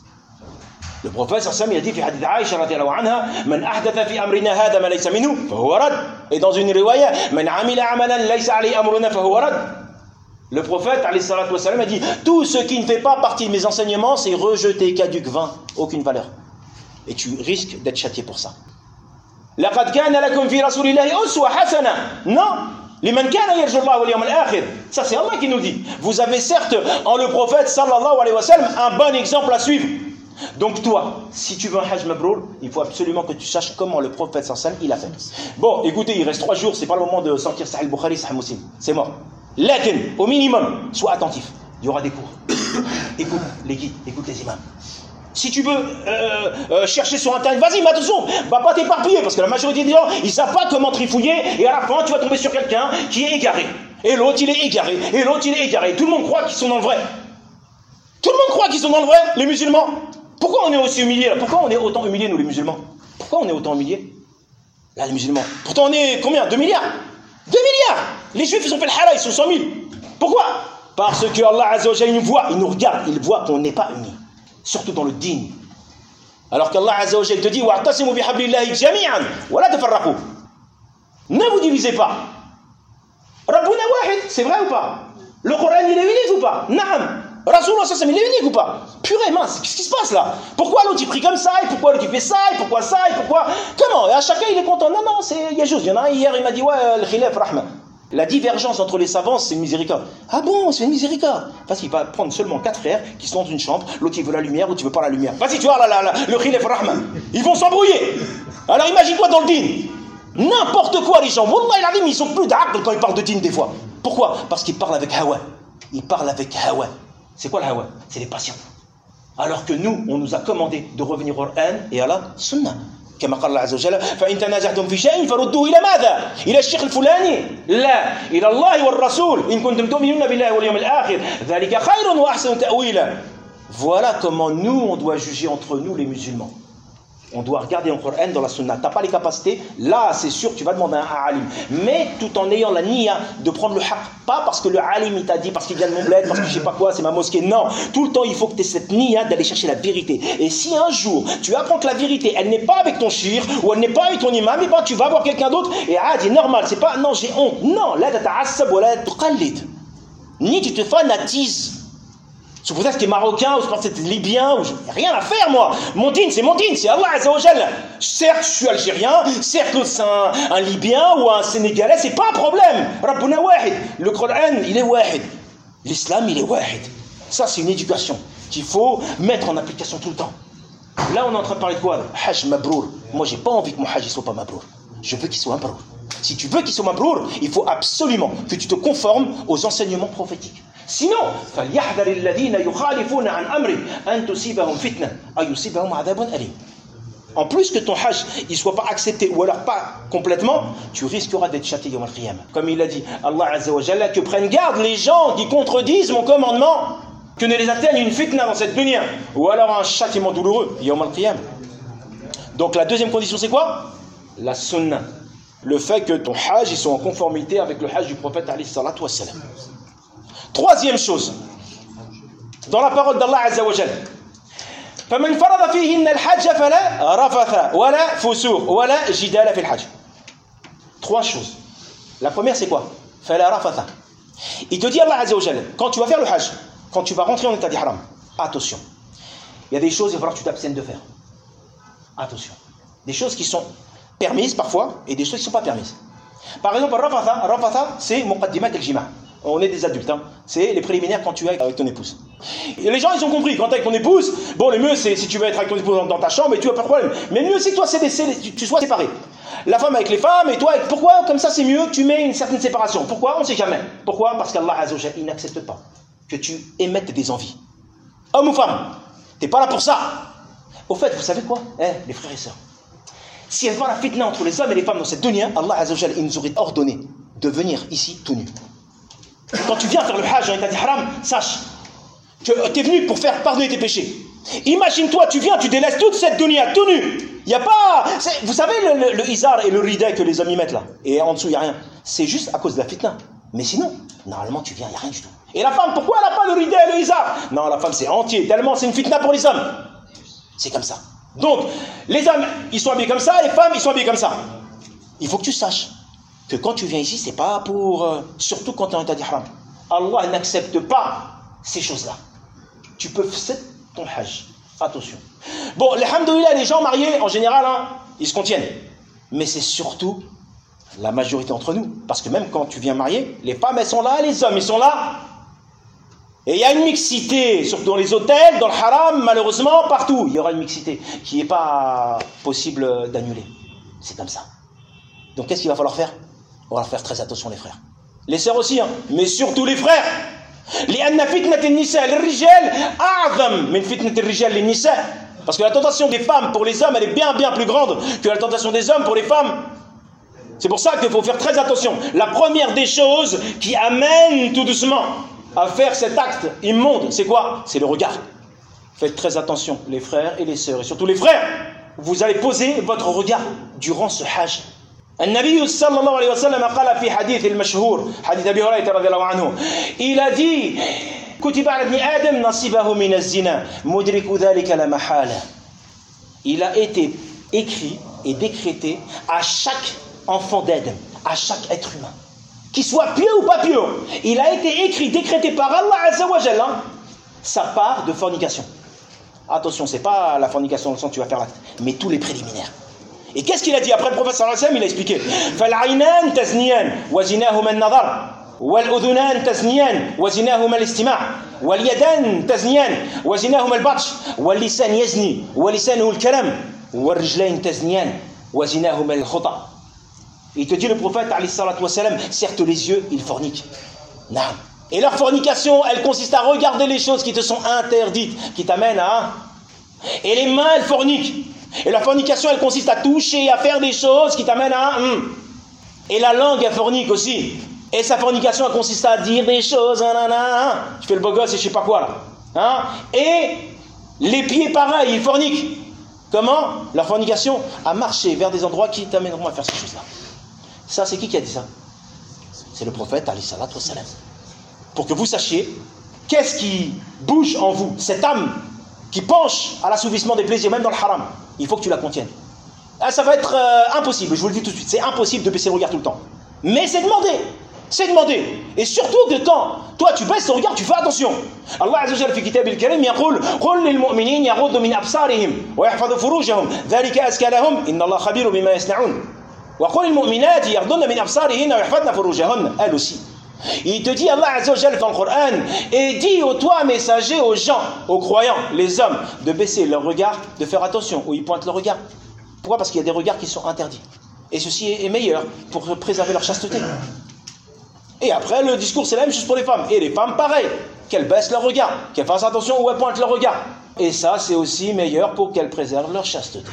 Speaker 2: Le prophète Sam, il a dit, fi hadith Aïcha radiyallahu anha, man ahdatha fi amrina hada ma laysa minhu, fa huwa rad. Et dans une riwaya, man amila amalan laysa alayhi amruna fa huwa rad. Le prophète alayhi salatu wa salam a dit, tout ce qui ne fait pas partie de mes enseignements, c'est rejeté, caduc, vain, aucune valeur. Et tu risques d'être châtié pour ça. لقد كان لكم في رسول الله أسوة حسنة. Non. لمن كان يرجو الله واليوم الآخر. Ça c'est Allah qui nous dit. Vous avez certes en le prophète sallallahu alayhi wa sallam un bon exemple à suivre. Donc toi, si tu veux un hajj mabrour, il faut absolument que tu saches comment le prophète sallallahu alayhi wa sallam il a fait. Bon, écoutez, il reste trois jours, c'est pas le moment de sortir Sahih Bukhari, Sahih Muslim. C'est mort. Lakin, au minimum, sois attentif. Il y aura des cours. Écoute les guides, écoute les imams. Si tu veux euh, euh, chercher sur internet, vas-y, mais attention, va pas t'éparpiller, parce que la majorité des gens, ils savent pas comment trifouiller, et à la fin, tu vas tomber sur quelqu'un qui est égaré. Et l'autre, il est égaré. Et l'autre, il est égaré. Tout le monde croit qu'ils sont dans le vrai. Tout le monde croit qu'ils sont dans le vrai, les musulmans. Pourquoi on est aussi humiliés là? Pourquoi on est autant humiliés, nous, les musulmans? Pourquoi on est autant humiliés? Là, les musulmans. Pourtant, on est combien? deux milliards. deux milliards. Les juifs, ils ont fait le halal, ils sont cent mille. Pourquoi? Parce que Allah Azza wa Jalla nous voit, il nous regarde, il voit qu'on n'est pas unis. Surtout dans le din. Alors qu'Allah Azza wa Jalla te dit wa'tasimu bihablillahi jami'an wa la tafarraqu. Ne vous divisez pas. Rabbuna wahid, c'est vrai ou pas? Le Coran il est unique ou pas? Naam. Rasulullah sallallahu alayhi wa sallam il est unique ou pas? Purée mince, qu'est-ce qui se passe là? Pourquoi l'autre il prie comme ça? Et pourquoi l'autre il fait ça? Et pourquoi ça? Et pourquoi? Comment? Et à chacun il est content. Non, non, c'est il y a juste. Il y en a un hier, il m'a dit ouais, le khilaf rahma. La divergence entre les savants, c'est une miséricorde. Ah bon, c'est une miséricorde. Parce qu'il va prendre seulement quatre frères qui sont dans une chambre, l'autre il veut la lumière, l'autre il veut pas la lumière. Vas-y, tu vois, là, là, là, le khilaf rahman. Ils vont s'embrouiller. Alors imagine-toi dans le din. N'importe quoi, les gens. Wallah, il arrive, ils sont plus d'aql quand ils parlent de din des fois. Pourquoi? Parce qu'ils parlent avec hawa. Ils parlent avec hawa. C'est quoi le hawa? C'est les passions. Alors que nous, on nous a commandé de revenir au Coran et à la Sunnah. كما قال الله عز وجل فإن تنازعتم في شيء فردوه إلى ماذا؟ إلى الشيخ الفلاني؟ لا، إلى الله والرسول إن كنتم تؤمنون بالله واليوم الآخر ذلك خير وأحسن تأويلا. Voilà comment nous on doit juger entre nous les musulmans. On doit regarder en Coran, dans la Sunna. Tu n'as pas les capacités, là c'est sûr que tu vas demander à un alim. Mais tout en ayant la niya de prendre le haqq. Pas parce que le alim il t'a dit, parce qu'il vient de mon bled, parce que je sais pas quoi, c'est ma mosquée. Non, tout le temps il faut que tu aies cette niya d'aller chercher la vérité. Et si un jour tu apprends que la vérité elle n'est pas avec ton shir, ou elle n'est pas avec ton imam, et ben tu vas voir quelqu'un d'autre, et ah, c'est normal, c'est pas, non j'ai honte. Non, là t'as ou là tuqallid. Ni tu te fanatises. C'est pour ça que tu es marocain, ou je pense que tu es libyen, ou je... rien à faire moi. Mon din, c'est mon din, c'est Allah Azza wa Jalla. Certes, je suis algérien, certes, c'est un, un libyen ou un sénégalais, c'est pas un problème. Rabbuna wahid. Le Coran, il est wahid. L'islam, il est wahid. Ça, c'est une éducation qu'il faut mettre en application tout le temps. Là, on est en train de parler de quoi? Hajj mabrour. Moi, j'ai pas envie que mon hajj ne soit pas mabrour. Je veux qu'il soit mabrour. Si tu veux qu'il soit mabrour, il faut absolument que tu te conformes aux enseignements prophétiques. Sinon, فليحذر الذين يخالفون عن أمره أن تصيبهم فتنة أو يصيبهم عذاب أليم. En plus que ton hajj il soit pas accepté ou alors pas complètement, tu risqueras d'être châtié yawm al-qiyamah. Comme il a dit Allah Azza wa Jalla, que prennent garde les gens qui contredisent mon commandement, que ne les atteigne une fitna dans cette dunya ou alors un châtiment douloureux yawm al-qiyamah. Donc la deuxième condition c'est quoi? La sunna. Le fait que ton hajj il soit en conformité avec le hajj du prophète alayhi salatu wa salam. Troisième chose, dans la parole d'Allah Azza wa Jalla, فَمَنْ فَرَضَ فِيهِنَّ الْحَجَّ فَلَا رَفَثَ وَلَا فُسُوقَ وَلَا جِدَالَ فِي الْحَجِّ. Trois choses. La première c'est quoi? فَلَا رَفَثَ. Il te dit Allah Azza wa Jalla, quand tu vas faire le hajj, quand tu vas rentrer en état d'ihram, attention, il y a des choses il va falloir que tu t'abstiennes de faire. Attention. Des choses qui sont permises parfois et des choses qui ne sont pas permises. Par exemple, rafatha, rafatha c'est muqaddimat al-jima'. On est des adultes, hein. C'est les préliminaires quand tu es avec ton épouse. Et les gens, ils ont compris, quand t'es avec ton épouse, bon, le mieux, c'est si tu veux être avec ton épouse dans, dans ta chambre, et tu n'as pas de problème. Mais le mieux, c'est que toi, c'est des, tu, tu sois séparé. La femme avec les femmes, et toi, avec... pourquoi? Comme ça, c'est mieux que tu mets une certaine séparation. Pourquoi? On ne sait jamais. Pourquoi? Parce qu'Allah Azza wa Jalla, il n'accepte pas que tu émettes des envies. Homme ou femme, t'es pas là pour ça. Au fait, vous savez quoi? Eh, les frères et sœurs, si elle voit la fitna entre les hommes et les femmes dans cette dunya, Allah Azza wa Jalla, il nous aurait ordonné de venir ici tout nu. Quand tu viens faire le hajj dans l'état d'ihram, sache que tu es venu pour faire pardonner tes péchés. Imagine-toi, tu viens, tu délaisses toute cette dunya tout nu. Il n'y a pas... Vous savez le, le, le izar et le rida que les hommes y mettent là, et en dessous il n'y a rien. C'est juste à cause de la fitna. Mais sinon, normalement tu viens, il n'y a rien du tout. Et la femme, pourquoi elle n'a pas le rida et le izar? Non, la femme c'est entier, tellement c'est une fitna pour les hommes. C'est comme ça. Donc, les hommes, ils sont habillés comme ça, les femmes, ils sont habillés comme ça. Il faut que tu saches que quand tu viens ici, c'est pas pour... Euh, surtout quand tu es en état d'ihram. Allah n'accepte pas ces choses-là. Tu peux faire ton hajj. Attention. Bon, alhamdoulilah, les gens mariés, en général, hein, ils se contiennent. Mais c'est surtout la majorité entre nous. Parce que même quand tu viens marier, les femmes, elles sont là, les hommes, ils sont là. Et il y a une mixité, surtout dans les hôtels, dans le haram, malheureusement, partout. Il y aura une mixité qui n'est pas possible d'annuler. C'est comme ça. Donc qu'est-ce qu'il va falloir faire? On va faire très attention, les frères. Les sœurs aussi, hein, mais surtout les frères. Parce que la tentation des femmes pour les hommes, elle est bien bien plus grande que la tentation des hommes pour les femmes. C'est pour ça qu'il faut faire très attention. La première des choses qui amène tout doucement à faire cet acte immonde, c'est quoi? C'est le regard. Faites très attention, les frères et les sœurs, et surtout les frères. Vous allez poser votre regard durant ce hajj. النبي صلى الله عليه وسلم قال في حديث المشهور حديث أبي هريرة رضي الله عنه il a dit كتب على ابن آدم نصيبه من الزنا مدرك ذلك لا محالة. Il a été écrit et décrété à chaque enfant d'Adam, à chaque être humain, qu'il soit pieux ou pas pieux, il a été écrit, décrété par Allah Azza wa Jalla sa part de fornication. Attention, c'est pas la fornication dans le sens tu vas faire l'acte, mais tous les préliminaires. Et qu'est-ce qu'il a dit après le prophète sallallahu alayhi wa sallam? Il a expliqué فَالْعَيْنَانِ تَزْنِيَانِ وَزِنَاهُمَا النَّظَرُ وَالْأُذُنَانِ تَزْنِيَانِ وَزِنَاهُمَا الاستماع وَالْيَدَانِ تَزْنِيَانِ وَزِنَاهُمَا الْبَطْشُ وَاللِّسَانُ يَزْنِي وَلِسَانُهُ الْكَلَامُ وَالرِّجْلَيْنِ تَزْنِيَانِ وَزِنَاهُمَا الْخُطَأُ. Il te dit le prophète alayhi salatu wa sallam, certes les yeux ils forniquent. Non. Et leur fornication elle consiste à regarder les choses qui te sont interdites, qui t'amènent à... Et les mains elles forniquent. Et la fornication, elle consiste à toucher, à faire des choses qui t'amènent à... Hum. Et la langue, elle fornique aussi. Et sa fornication, elle consiste à dire des choses... Nanana, tu fais le beau gosse et je sais pas quoi, là. Hein? Et les pieds, pareil, ils forniquent. Comment? La fornication, à marcher vers des endroits qui t'amèneront à faire ces choses-là. Ça, c'est qui qui a dit ça? C'est le prophète, alayhi salatu wa salam. Pour que vous sachiez, qu'est-ce qui bouge en vous, cette âme qui penche à l'assouvissement des plaisirs, même dans le haram. Il faut que tu la contiennes. Ah, ça va être euh, impossible, je vous le dis tout de suite, c'est impossible de baisser le regard tout le temps. Mais c'est demandé, c'est demandé. Et surtout de temps, toi tu baisses ton regard, tu fais attention. Allah Azza wa Jalla fi kitab al-karim yaqul qul lil mu'minin yaghuddu min absarihim wa yahfazu furujahum dhalika azka lahum inna Allah khabirun bima yasna'un. Wa qul lil mu'minati yaghuddna min absarihinna wa yahfazna furujahunna. Elle aussi. Il te dit, Allah Azza wa Jalla dans le Coran, et dit aux toi messager, aux gens, aux croyants, les hommes, de baisser leur regard, de faire attention où ils pointent leur regard. Pourquoi? Parce qu'il y a des regards qui sont interdits. Et ceci est meilleur pour préserver leur chasteté. Et après, le discours, c'est la même chose pour les femmes. Et les femmes, pareil, qu'elles baissent leur regard, qu'elles fassent attention où elles pointent leur regard. Et ça, c'est aussi meilleur pour qu'elles préservent leur chasteté.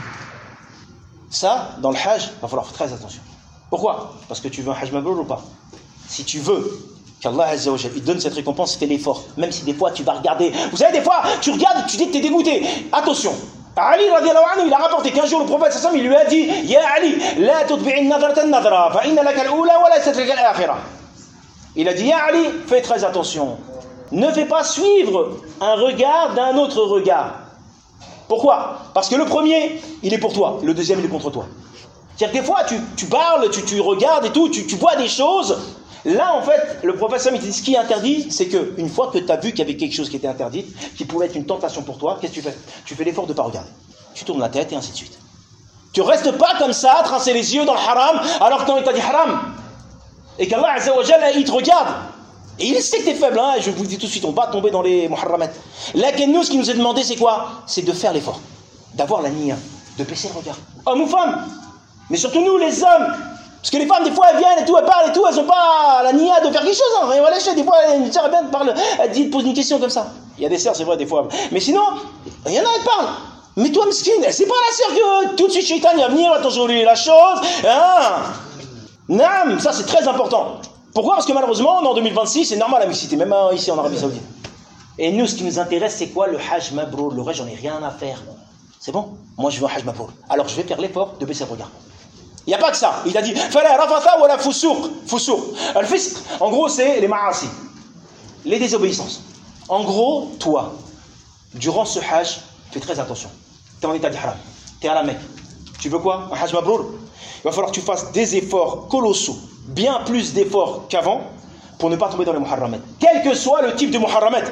Speaker 2: Ça, dans le hajj, il va falloir faire très attention. Pourquoi? Parce que tu veux un hajj mabrour ou pas? Si tu veux qu'Allah Azza wa Jalla il donne cette récompense, fais l'effort. Même si des fois tu vas regarder. Vous savez, des fois tu regardes, tu dis que tu es dégoûté. Attention. Ali radiallahu anhu, il a rapporté qu'un jour le prophète sallallahu alayhi wa sallam, il lui a dit Ya Ali, la tutbi'in nadratan nadra, fa inna laka al-ula wa laysat laka al-akhirah. Il a dit Ya Ali, fais très attention. Ne fais pas suivre un regard d'un autre regard. Pourquoi? Parce que le premier, il est pour toi. Le deuxième, il est contre toi. C'est-à-dire que des fois, tu, tu parles, tu, tu regardes et tout, tu, tu vois des choses. Là, en fait, le prophète sallallahu alayhi wa sallam, il dit ce qui est interdit, c'est qu'une fois que tu as vu qu'il y avait quelque chose qui était interdit, qui pouvait être une tentation pour toi, qu'est-ce que tu fais? Tu fais l'effort de ne pas regarder. Tu tournes la tête et ainsi de suite. Tu ne restes pas comme ça, trincer les yeux dans le haram, alors que tu as dit haram. Et qu'Allah Azza wa Jalla, il te regarde. Et il sait que t'es faible, hein, je vous le dis tout de suite, on va tomber dans les muharramat. Là, nous, ce qui nous est demandé, c'est quoi? C'est de faire l'effort, d'avoir la niya, de baisser le regard. Hommes ou femmes, mais surtout nous, les hommes. Parce que les femmes, des fois, elles viennent et tout, elles parlent et tout, elles n'ont pas la niya de faire quelque chose. Hein. Et voilà, des fois, une sœur, elle vient, parle, elle dit, pose une question comme ça. Il y a des sœurs, c'est vrai, des fois. Mais sinon, il y en a, elles parlent. Mais toi, mesquine, c'est pas la sœur que tout de suite, Shaitan, il va venir, va t'enjolier la chose. Hein. Nam, ça, c'est très important. Pourquoi? Parce que malheureusement, en deux mille vingt-six, c'est normal la mixité, même ici en Arabie Saoudite. Et nous, ce qui nous intéresse, c'est quoi? Le Hajj Mabrour. Le reste, j'en ai rien à faire. C'est bon? Moi, je veux un Hajj Mabrour. Alors, je vais faire l'effort de baisser le regard. Il n'y a pas que ça. Il a dit Fala rafatha wala fusuq. Fusuq. Al-fisq, en gros, c'est les ma'asi, les désobéissances. En gros, toi, durant ce Hajj, fais très attention. Tu es en état d'ihram. Tu es à la Mecque. Tu veux quoi? Un Hajj Mabrour? Il va falloir que tu fasses des efforts colossaux, bien plus d'efforts qu'avant, pour ne pas tomber dans les muharramat. Quel que soit le type de muharramat.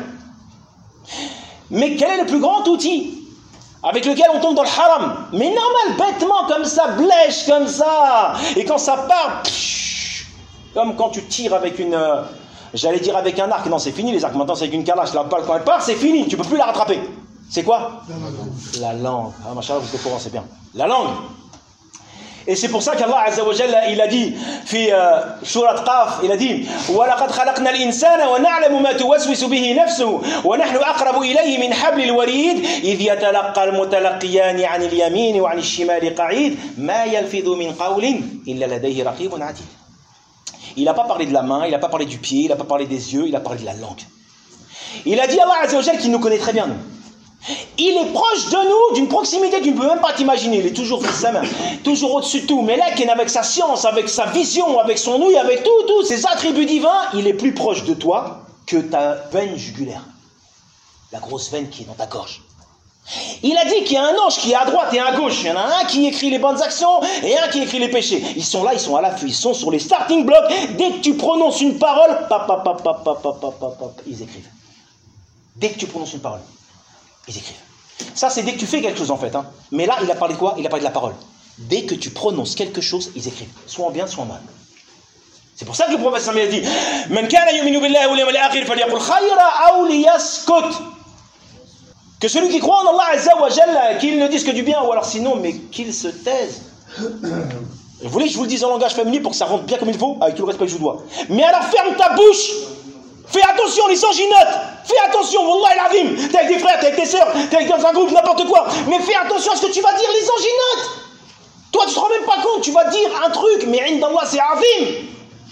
Speaker 2: Mais quel est le plus grand outil avec lequel on tombe dans le haram? Mais normal, bêtement, comme ça, blèche, comme ça. Et quand ça part, psh, comme quand tu tires avec une... Euh, j'allais dire avec un arc. Non, c'est fini les arcs. Maintenant, c'est avec une calache. La balle, quand elle part, c'est fini. Tu ne peux plus la rattraper. C'est quoi? La langue. La langue. Ah, machallah, vous êtes au courant, c'est bien. La langue. Et c'est pour ça qu'Allah Azza wa Jalla, il a dit, في سورة قاف, il a dit, وَلَقَدْ خَلَقْنَا الْإِنسَانَ وَنَعْلَمُ مَا تُوَسْوِسُ بِهِ نَفْسُهُ وَنَحْنُ أَقْرَبُ إِلَيْهِ مِنْ حَبْلِ الْوَرِيدِ إِذْ يَتَلَقَّى الْمُتَلَقِّيَانِ عَنِ الْيَمِينِ وَعَنِ الشِّمَالِ قَعِيدٌ مَا يَلْفِظُ مِنْ قَوْلٍ إِلَّا لَدَيْهِ رَقِيبٌ عَتِيدٌ. Il n'a pas parlé de la main, il n'a pas parlé du pied, il n'a pas parlé des yeux, il a parlé de la langue. Il a dit, Allah Azza wa Jalla, qu'il nous connaît très bien, nous. Il est proche de nous d'une proximité que tu ne peux même pas t'imaginer. Il est toujours face sa main, toujours au-dessus de tout. Mais là, avec sa science, avec sa vision, avec son ouïe, avec tout, tous ses attributs divins, il est plus proche de toi que ta veine jugulaire. La grosse veine qui est dans ta gorge. Il a dit qu'il y a un ange qui est à droite et à gauche. Il y en a un qui écrit les bonnes actions et un qui écrit les péchés. Ils sont là, ils sont à l'affût, ils sont sur les starting blocks. Dès que tu prononces une parole, pap, pap, pap, pap, pap, pap, pap, pap, ils écrivent. Dès que tu prononces une parole. Ils écrivent. Ça, c'est dès que tu fais quelque chose, en fait. Hein. Mais là, il a parlé de quoi? Il a parlé de la parole. Dès que tu prononces quelque chose, ils écrivent. Soit en bien, soit en mal. C'est pour ça que le prophète a dit Man kana yu'minu billahi wal yawmil akhir falyaqul khayra aw liyaskut. Que celui qui croit en Allah Azza wa Jalla, qu'il ne dise que du bien, ou alors sinon, mais qu'il se taise. Vous voulez que je vous le dise en langage féminin pour que ça rentre bien comme il faut, avec tout le respect que je vous dois. Mais alors ferme ta bouche. Fais attention, les anginotes. Fais attention, Wallah el-Azim. T'es avec des frères, t'es avec tes sœurs, t'es avec dans un groupe, n'importe quoi. Mais fais attention à ce que tu vas dire, les anginotes. Toi, tu te rends même pas compte, tu vas dire un truc, mais Indallah, c'est Azim.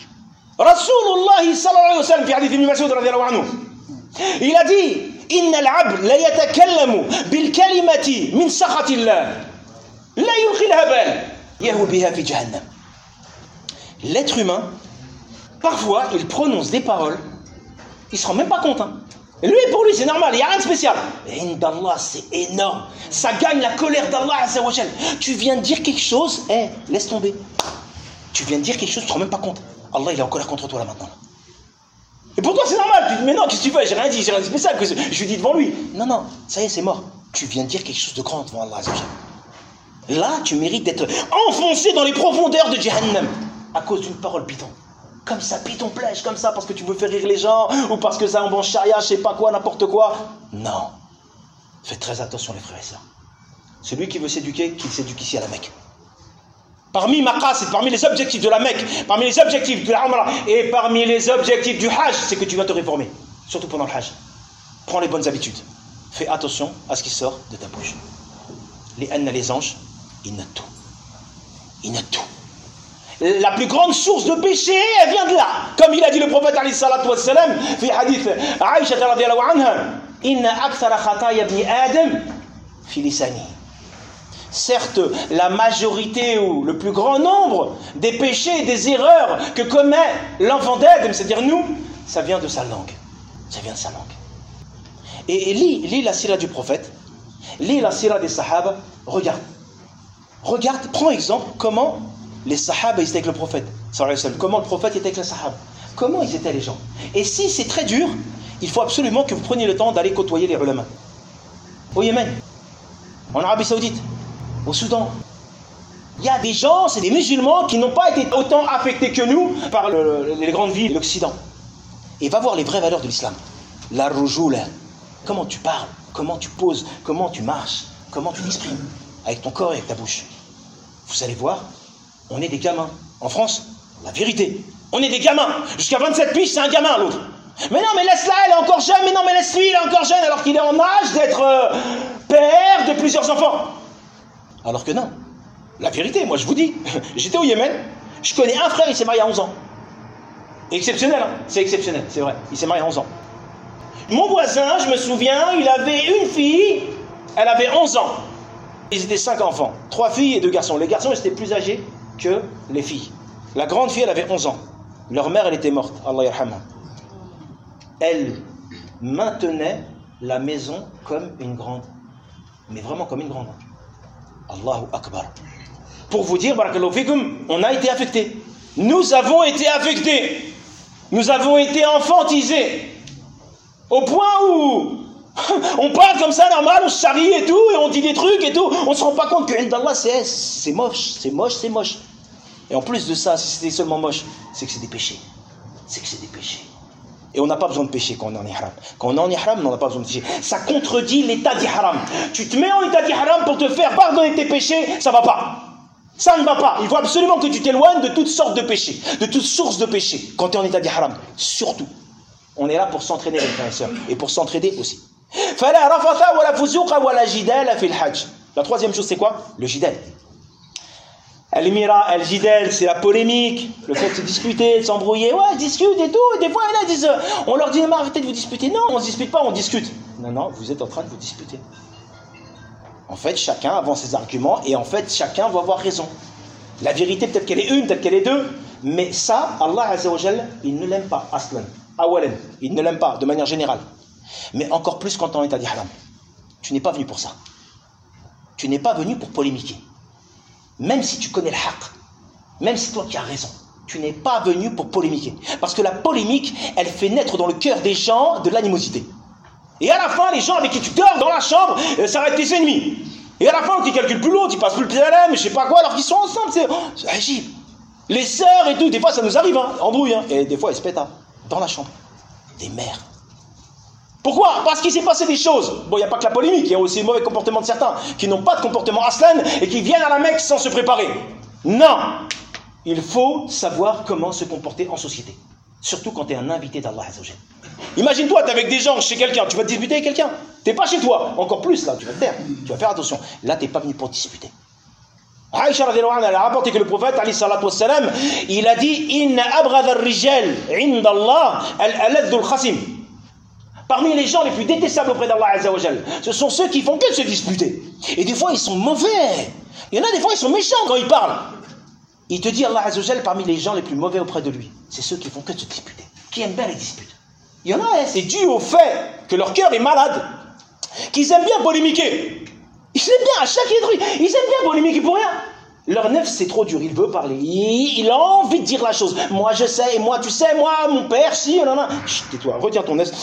Speaker 2: Rasulullah sallallahu alayhi wa sallam, fi hadith ibn Mas'ud radiyallahu anhu. Il a dit Inna al-abd la yatakallamu bil kalimati min sakhatillah. La yulqilha bal. Yahu biha fi jahannam. L'être humain, parfois, il prononce des paroles. Il ne se rend même pas compte. Hein. Et lui, pour lui, c'est normal, il n'y a rien de spécial. Et Indallah, c'est énorme. Ça gagne la colère d'Allah Azza wa Jal. Tu viens de dire quelque chose, eh, hey, laisse tomber. Tu viens de dire quelque chose, tu ne te rends même pas compte. Allah, il est en colère contre toi là maintenant. Et pour toi, c'est normal. Tu dis, mais non, qu'est-ce que tu fais? J'ai rien dit, j'ai rien de spécial. Que je lui dis devant lui. Non, non, ça y est, c'est mort. Tu viens de dire quelque chose de grand devant Allah Azza wa Jal. Là, tu mérites d'être enfoncé dans les profondeurs de Jahannam à cause d'une parole bidon. Comme ça, piton plèche, comme ça, parce que tu veux faire rire les gens, ou parce que ça en bon charia, je sais pas quoi, n'importe quoi. Non. Faites très attention, les frères et sœurs. Celui qui veut s'éduquer, qu'il s'éduque ici à la Mecque. Parmi maqasid, parmi les objectifs de la Mecque, parmi les objectifs de la Umrah, et parmi les objectifs du Hajj, c'est que tu vas te réformer. Surtout pendant le Hajj. Prends les bonnes habitudes. Fais attention à ce qui sort de ta bouche. Les anna, les anges, ils notent tout. Ils notent tout. La plus grande source de péché, elle vient de là. Comme il a dit le prophète alayhi salatu wassalam, fi hadith Aïcha radiyallahu anha, inna akthara khataya ibn Adam fi lisani. Certes, la majorité ou le plus grand nombre des péchés, des erreurs que commet l'enfant d'Adam, c'est-à-dire nous, ça vient de sa langue. Ça vient de sa langue. Et, et lis, lis la sira du prophète, lis la sira des sahaba, regarde. Regarde, prends exemple comment les sahaba étaient avec le prophète. Comment le prophète était avec les sahaba. Comment ils étaient les gens. Et si c'est très dur, il faut absolument que vous preniez le temps d'aller côtoyer les ulama. Au Yémen, en Arabie Saoudite, au Soudan. Il y a des gens, c'est des musulmans qui n'ont pas été autant affectés que nous par le, les grandes villes de l'Occident. Et va voir les vraies valeurs de l'islam. La rujula. Comment tu parles, comment tu poses, comment tu marches, comment tu t'exprimes, avec ton corps et avec ta bouche. Vous allez voir, on est des gamins. En France, la vérité, on est des gamins. Jusqu'à vingt-sept piges, c'est un gamin, l'autre. Mais non, mais laisse-la, elle est encore jeune. Mais non, mais laisse-lui, il est encore jeune, alors qu'il est en âge d'être euh, père de plusieurs enfants. Alors que non. La vérité, moi je vous dis, j'étais au Yémen, je connais un frère, il s'est marié à onze ans. Exceptionnel, hein, c'est exceptionnel, c'est vrai. Il s'est marié à onze ans. Mon voisin, je me souviens, il avait une fille, elle avait onze ans. Ils étaient cinq enfants, trois filles et deux garçons. Les garçons, ils étaient plus âgés que les filles. La grande fille, elle avait onze ans. Leur mère, elle était morte, Allah yarhamha. Elle maintenait la maison comme une grande, mais vraiment comme une grande. Allahu Akbar. Pour vous dire, barakallahu fikum, on a été affectés. Nous avons été affectés. Nous avons été enfantisés. Au point où on parle comme ça normal, on se charrie et tout, et on dit des trucs et tout. On ne se rend pas compte que d'Allah, c'est, c'est moche, c'est moche, c'est moche. Et en plus de ça, si c'était seulement moche, c'est que c'est des péchés. C'est que c'est des péchés. Et on n'a pas besoin de péché quand on est en ihram. Quand on est en ihram, on n'a pas besoin de péché. Ça contredit l'état d'ihram. Tu te mets en état d'ihram pour te faire pardonner tes péchés, ça ne va pas. Ça ne va pas. Il faut absolument que tu t'éloignes de toutes sortes de péchés, de toutes sources de péchés, quand tu es en état d'ihram. Surtout. On est là pour s'entraîner, les frères et sœurs, et pour s'entraider aussi. La troisième chose, c'est quoi? Le jidal. Al-mira, al-jidal, c'est la polémique, le fait de se disputer, de s'embrouiller. Ouais, ils discutent et tout. Et des fois, ils disent, on leur dit, mais arrêtez de vous disputer. Non, on ne se dispute pas, on discute. Non, non, vous êtes en train de vous disputer. En fait, chacun avance ses arguments et en fait, chacun va avoir raison. La vérité, peut-être qu'elle est une, peut-être qu'elle est deux, mais ça, Allah Azza wa Jal, il ne l'aime pas, aslan, awalan, il ne l'aime pas, de manière générale. Mais encore plus quand on est à d'ihram. Tu n'es pas venu pour ça. Tu n'es pas venu pour polémiquer. Même si tu connais le haqq, même si toi qui as raison, tu n'es pas venu pour polémiquer. Parce que la polémique, elle fait naître dans le cœur des gens de l'animosité. Et à la fin, les gens avec qui tu dors dans la chambre, ça va être tes ennemis. Et à la fin, tu calcules plus l'autre, tu passes plus le P L M, je sais pas quoi, alors qu'ils sont ensemble, c'est, oh, c'est agile. Les sœurs et tout, des fois ça nous arrive, hein, embrouille, hein, et des fois elles se pètent hein, dans la chambre. Des mères. Pourquoi? Parce qu'il s'est passé des choses. Bon, il n'y a pas que la polémique, il y a aussi le mauvais comportement de certains qui n'ont pas de comportement aslan et qui viennent à la Mecque sans se préparer. Non! Il faut savoir comment se comporter en société. Surtout quand tu es un invité d'Allah Azza wa Jal. Imagine-toi, tu es avec des gens chez quelqu'un, tu vas te disputer avec quelqu'un. Tu n'es pas chez toi, encore plus là, tu vas te taire, tu vas faire attention. Là, tu n'es pas venu pour disputer. Aïcha radhiyallahu anha, elle a rapporté que le prophète, alayhi salatu wassalam, il a dit Inna abghadha ar-rijal 'inda Allah al-aladdu al-khasim. Parmi les gens les plus détestables auprès d'Allah Azza wa Jal, ce sont ceux qui font que se disputer. Et des fois, ils sont mauvais. Il y en a des fois, ils sont méchants quand ils parlent. Il te dit, Allah Azza wa Jal, parmi les gens les plus mauvais auprès de lui, c'est ceux qui font que se disputer, qui aiment bien les disputes. Il y en a, hein, c'est dû au fait que leur cœur est malade, qu'ils aiment bien polémiquer. Ils aiment bien, à chaque truc, ils aiment bien polémiquer pour rien. Leur neuf, c'est trop dur, il veut parler, il, il a envie de dire la chose. Moi, je sais, et moi, tu sais, moi, mon père, si, non, non. Chut, tais-toi, retiens ton nez.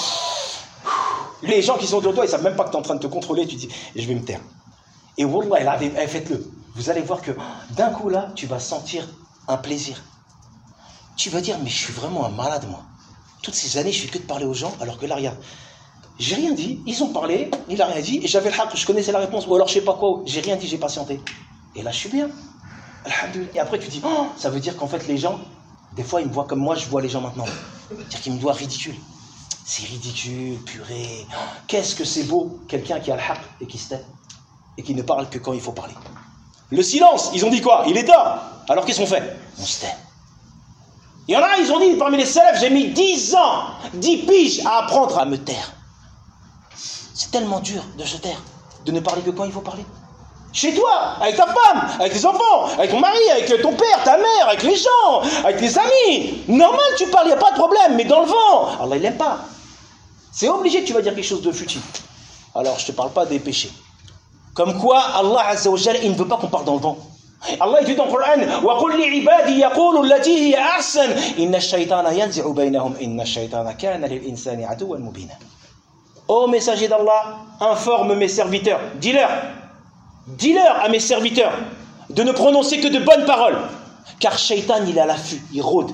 Speaker 2: Les gens qui sont autour de toi, ils ne savent même pas que tu es en train de te contrôler, tu dis, je vais me taire. Et wallah, faites-le. Vous allez voir que d'un coup là, tu vas sentir un plaisir. Tu vas dire, mais je suis vraiment un malade, moi. Toutes ces années, je fais que de parler aux gens, alors que là, regarde, j'ai rien dit, ils ont parlé, il a rien dit, et j'avais le haqq, je connaissais la réponse, ou alors je sais pas quoi, j'ai rien dit, j'ai patienté. Et là, je suis bien. Alhamdulillah. Et après, tu dis, oh, ça veut dire qu'en fait, les gens, des fois, ils me voient comme moi, je vois les gens maintenant. C'est-à-dire qu'ils me voient ridicule. C'est ridicule, purée. Qu'est-ce que c'est beau, quelqu'un qui a le haqq et qui se tait, et qui ne parle que quand il faut parler. Le silence, ils ont dit quoi? Il est tard. Alors qu'est-ce qu'on fait? On se tait. Il y en a, ils ont dit, parmi les salafs, j'ai mis dix ans, dix piges à apprendre à me taire. C'est tellement dur de se taire, de ne parler que quand il faut parler. Chez toi, avec ta femme, avec tes enfants, avec ton mari, avec ton père, ta mère, avec les gens, avec tes amis. Normal, tu parles, il n'y a pas de problème, mais dans le vent, Allah, il n'aime pas. C'est obligé que tu vas dire quelque chose de futile. Alors, je ne te parle pas des péchés. Comme quoi, Allah Azza wa Jalla, il ne veut pas qu'on parle dans le vent. Allah dit dans le Coran, وَقُلْ لِعِبَادِي يَقُولُ الَّتِي هِيَ أَحْسَنُ إِنَّ الشَّيْطَانَ يَنزِعُ بَيْنَهُمْ إِنَّ الشَّيْطَانَ كَانَ لِلْإِنسَانِ عَدُوًّا مُبِينًا. Ô messager d'Allah, informe mes serviteurs, dis-leur, dis-leur à mes serviteurs de ne prononcer que de bonnes paroles, car Shaitan il est à l'affût, il rôde,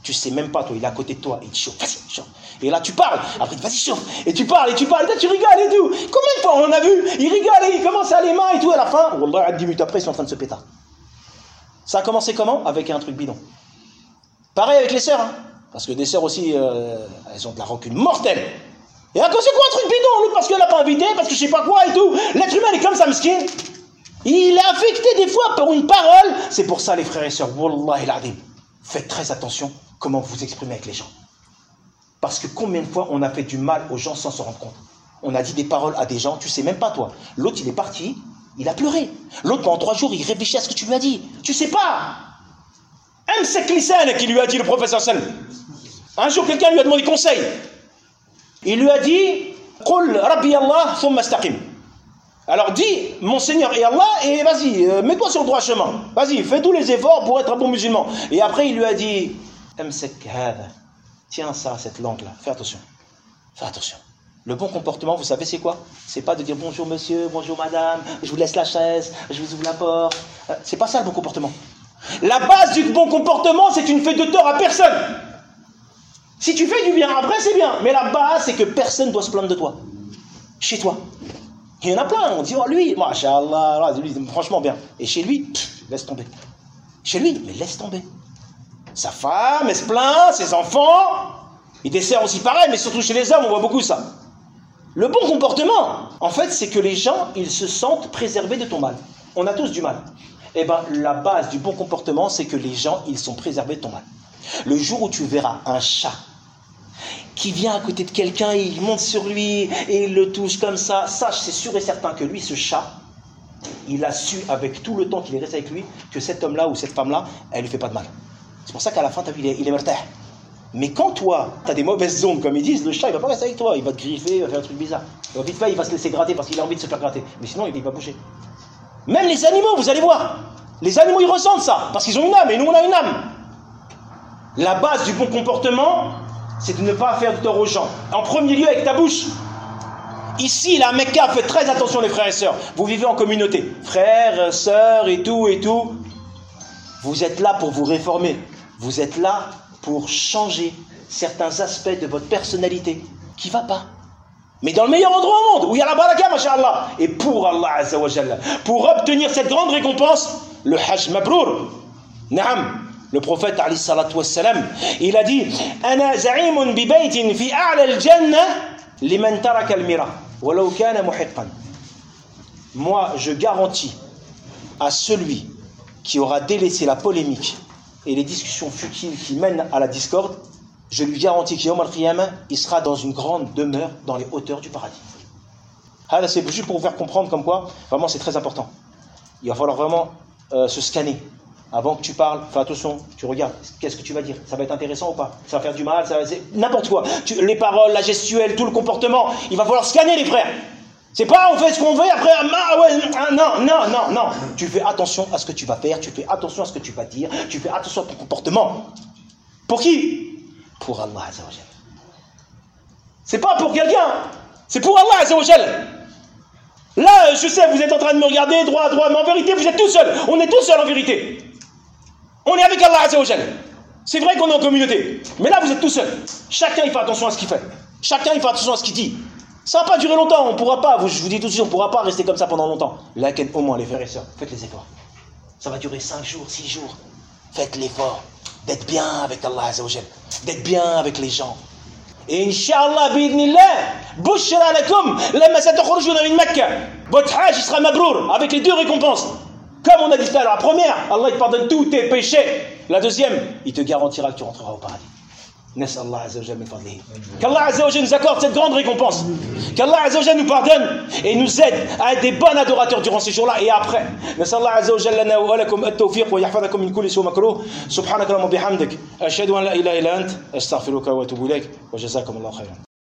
Speaker 2: Tu sais même pas, toi, il est à côté de toi, il te chauffe, vas-y, chauffe. Et là, tu parles, après, vas-y, chauffe. Et tu parles, et tu parles, et toi, tu rigoles et tout. Combien de fois on en a vu? Il rigole et il commence à les mains et tout, à la fin, Wallah, dix minutes après, ils sont en train de se péter. Ça a commencé comment? Avec un truc bidon. Pareil avec les sœurs, hein. Parce que des sœurs aussi, euh, elles ont de la rancune mortelle. Et à cause de quoi un truc bidon? L'autre parce qu'elle n'a pas invité, parce que je sais pas quoi et tout. L'être humain est comme ça, mesquin. Il est affecté des fois par une parole. C'est pour ça, les frères et sœurs, Wallah l'azim, faites très attention comment vous vous exprimez avec les gens. Parce que combien de fois on a fait du mal aux gens sans se rendre compte? On a dit des paroles à des gens, tu sais même pas toi. L'autre il est parti, il a pleuré. L'autre pendant trois jours il réfléchit à ce que tu lui as dit. Tu sais pas. Amsak lisan qui lui a dit le professeur sallam. Un jour quelqu'un lui a demandé conseil. Il lui a dit Qul Rabbi Allah thumma istaqim. Alors dis mon Seigneur et Allah et vas-y, euh, mets-toi sur le droit chemin. Vas-y, fais tous les efforts pour être un bon musulman. Et après il lui a dit Amsak hada. Tiens ça, cette langue-là, fais attention. Fais attention. Le bon comportement, vous savez c'est quoi? C'est pas de dire bonjour monsieur, bonjour madame, je vous laisse la chaise, je vous ouvre la porte. C'est pas ça le bon comportement. La base du bon comportement, c'est que tu ne fais de tort à personne. Si tu fais du bien après, c'est bien. Mais la base, c'est que personne ne doit se plaindre de toi. Chez toi. Il y en a plein, on dit, oh lui, machallah, lui, franchement bien. Et chez lui, pff, laisse tomber. Chez lui, mais laisse tomber. Sa femme, elle se plaint, ses enfants, il dessert aussi pareil, mais surtout chez les hommes, on voit beaucoup ça. Le bon comportement, en fait, c'est que les gens, ils se sentent préservés de ton mal. On a tous du mal. Eh bien, la base du bon comportement, c'est que les gens, ils sont préservés de ton mal. Le jour où tu verras un chat qui vient à côté de quelqu'un, il monte sur lui et il le touche comme ça, sache, c'est sûr et certain que lui, ce chat, il a su, avec tout le temps qu'il est resté avec lui, que cet homme-là ou cette femme-là, elle ne lui fait pas de mal. C'est pour ça qu'à la fin, tu as vu, il est, il est mortel. Mais quand toi, tu as des mauvaises ondes, comme ils disent, le chat, il va pas rester avec toi, il va te griffer, il va faire un truc bizarre. Il va vite fait, il va se laisser gratter parce qu'il a envie de se faire gratter. Mais sinon, il va bouger. Même les animaux, vous allez voir, les animaux, ils ressentent ça, parce qu'ils ont une âme, et nous, on a une âme. La base du bon comportement, c'est de ne pas faire de tort aux gens. En premier lieu, avec ta bouche. Ici, la Mecca, faites très attention, les frères et sœurs. Vous vivez en communauté. Frères, sœurs, et tout, et tout. Vous êtes là pour vous réformer. Vous êtes là pour changer certains aspects de votre personnalité qui ne va pas. Mais dans le meilleur endroit au monde, où il y a la baraka, masha'Allah. Et pour Allah Azza wa Jalla, pour obtenir cette grande récompense, le Hajj Mabrour, Naam, le prophète alayhi salatu wassalam, il a dit Ana za'imun bi baytin fi a'la al-jannah liman taraka al-mira walau kana muhiqqan. Moi, je garantis à celui qui aura délaissé la polémique et les discussions futiles qui mènent à la discorde, je lui garantis qu'Yawm al-Qiyamah, il sera dans une grande demeure dans les hauteurs du paradis. Ah, c'est juste pour vous faire comprendre comme quoi, vraiment c'est très important. Il va falloir vraiment euh, se scanner. Avant que tu parles, fais attention, tu regardes, qu'est-ce que tu vas dire? Ça va être intéressant ou pas? Ça va faire du mal, ça va... n'importe quoi. Tu... Les paroles, la gestuelle, tout le comportement, il va falloir scanner les frères. C'est pas on fait ce qu'on veut, après, ah ouais, non, non, non, non. Tu fais attention à ce que tu vas faire, tu fais attention à ce que tu vas dire, tu fais attention à ton comportement. Pour qui? Pour Allah Azza wa Jal. C'est pas pour quelqu'un, c'est pour Allah Azza wa Jal. Là, je sais, vous êtes en train de me regarder droit à droit, mais en vérité, vous êtes tout seul. On est tout seul en vérité. On est avec Allah Azza wa Jal. C'est vrai qu'on est en communauté, mais là, vous êtes tout seul. Chacun, il fait attention à ce qu'il fait. Chacun, il fait attention à ce qu'il dit. Ça va pas durer longtemps, on ne pourra pas, je vous dis tout de suite, on ne pourra pas rester comme ça pendant longtemps. Là, au moins, les frères et sœurs, faites les efforts. Ça va durer cinq jours, six jours. Faites l'effort d'être bien avec Allah Azza wa Jal, d'être bien avec les gens. Et Inch'Allah, bi'idhnillah, bushra lakum, lamma satakhurujuna min Makkah. Votre hajj sera mabrour, avec les deux récompenses. Comme on a dit tout à l'heure, la première, Allah te pardonne tous tes péchés. La deuxième, il te garantira que tu rentreras au paradis. Nas'Allah Azza wa Jal min fadlihi. Qu'Allah Azza wa Jal nous accorde cette grande récompense. Qu'Allah Azza wa Jal nous pardonne et nous aide à être des bons adorateurs durant ces jours-là et après. Nas'Allah Azza wa Jal lana wa lakum at-tawfiq wa yahfazakum min kulli su'in makruh. Subhanaka wa bihamdik. Ashhadu an la ilaha illa ant, astaghfiruka wa atubu ilayk wa jazakumullahu khairan.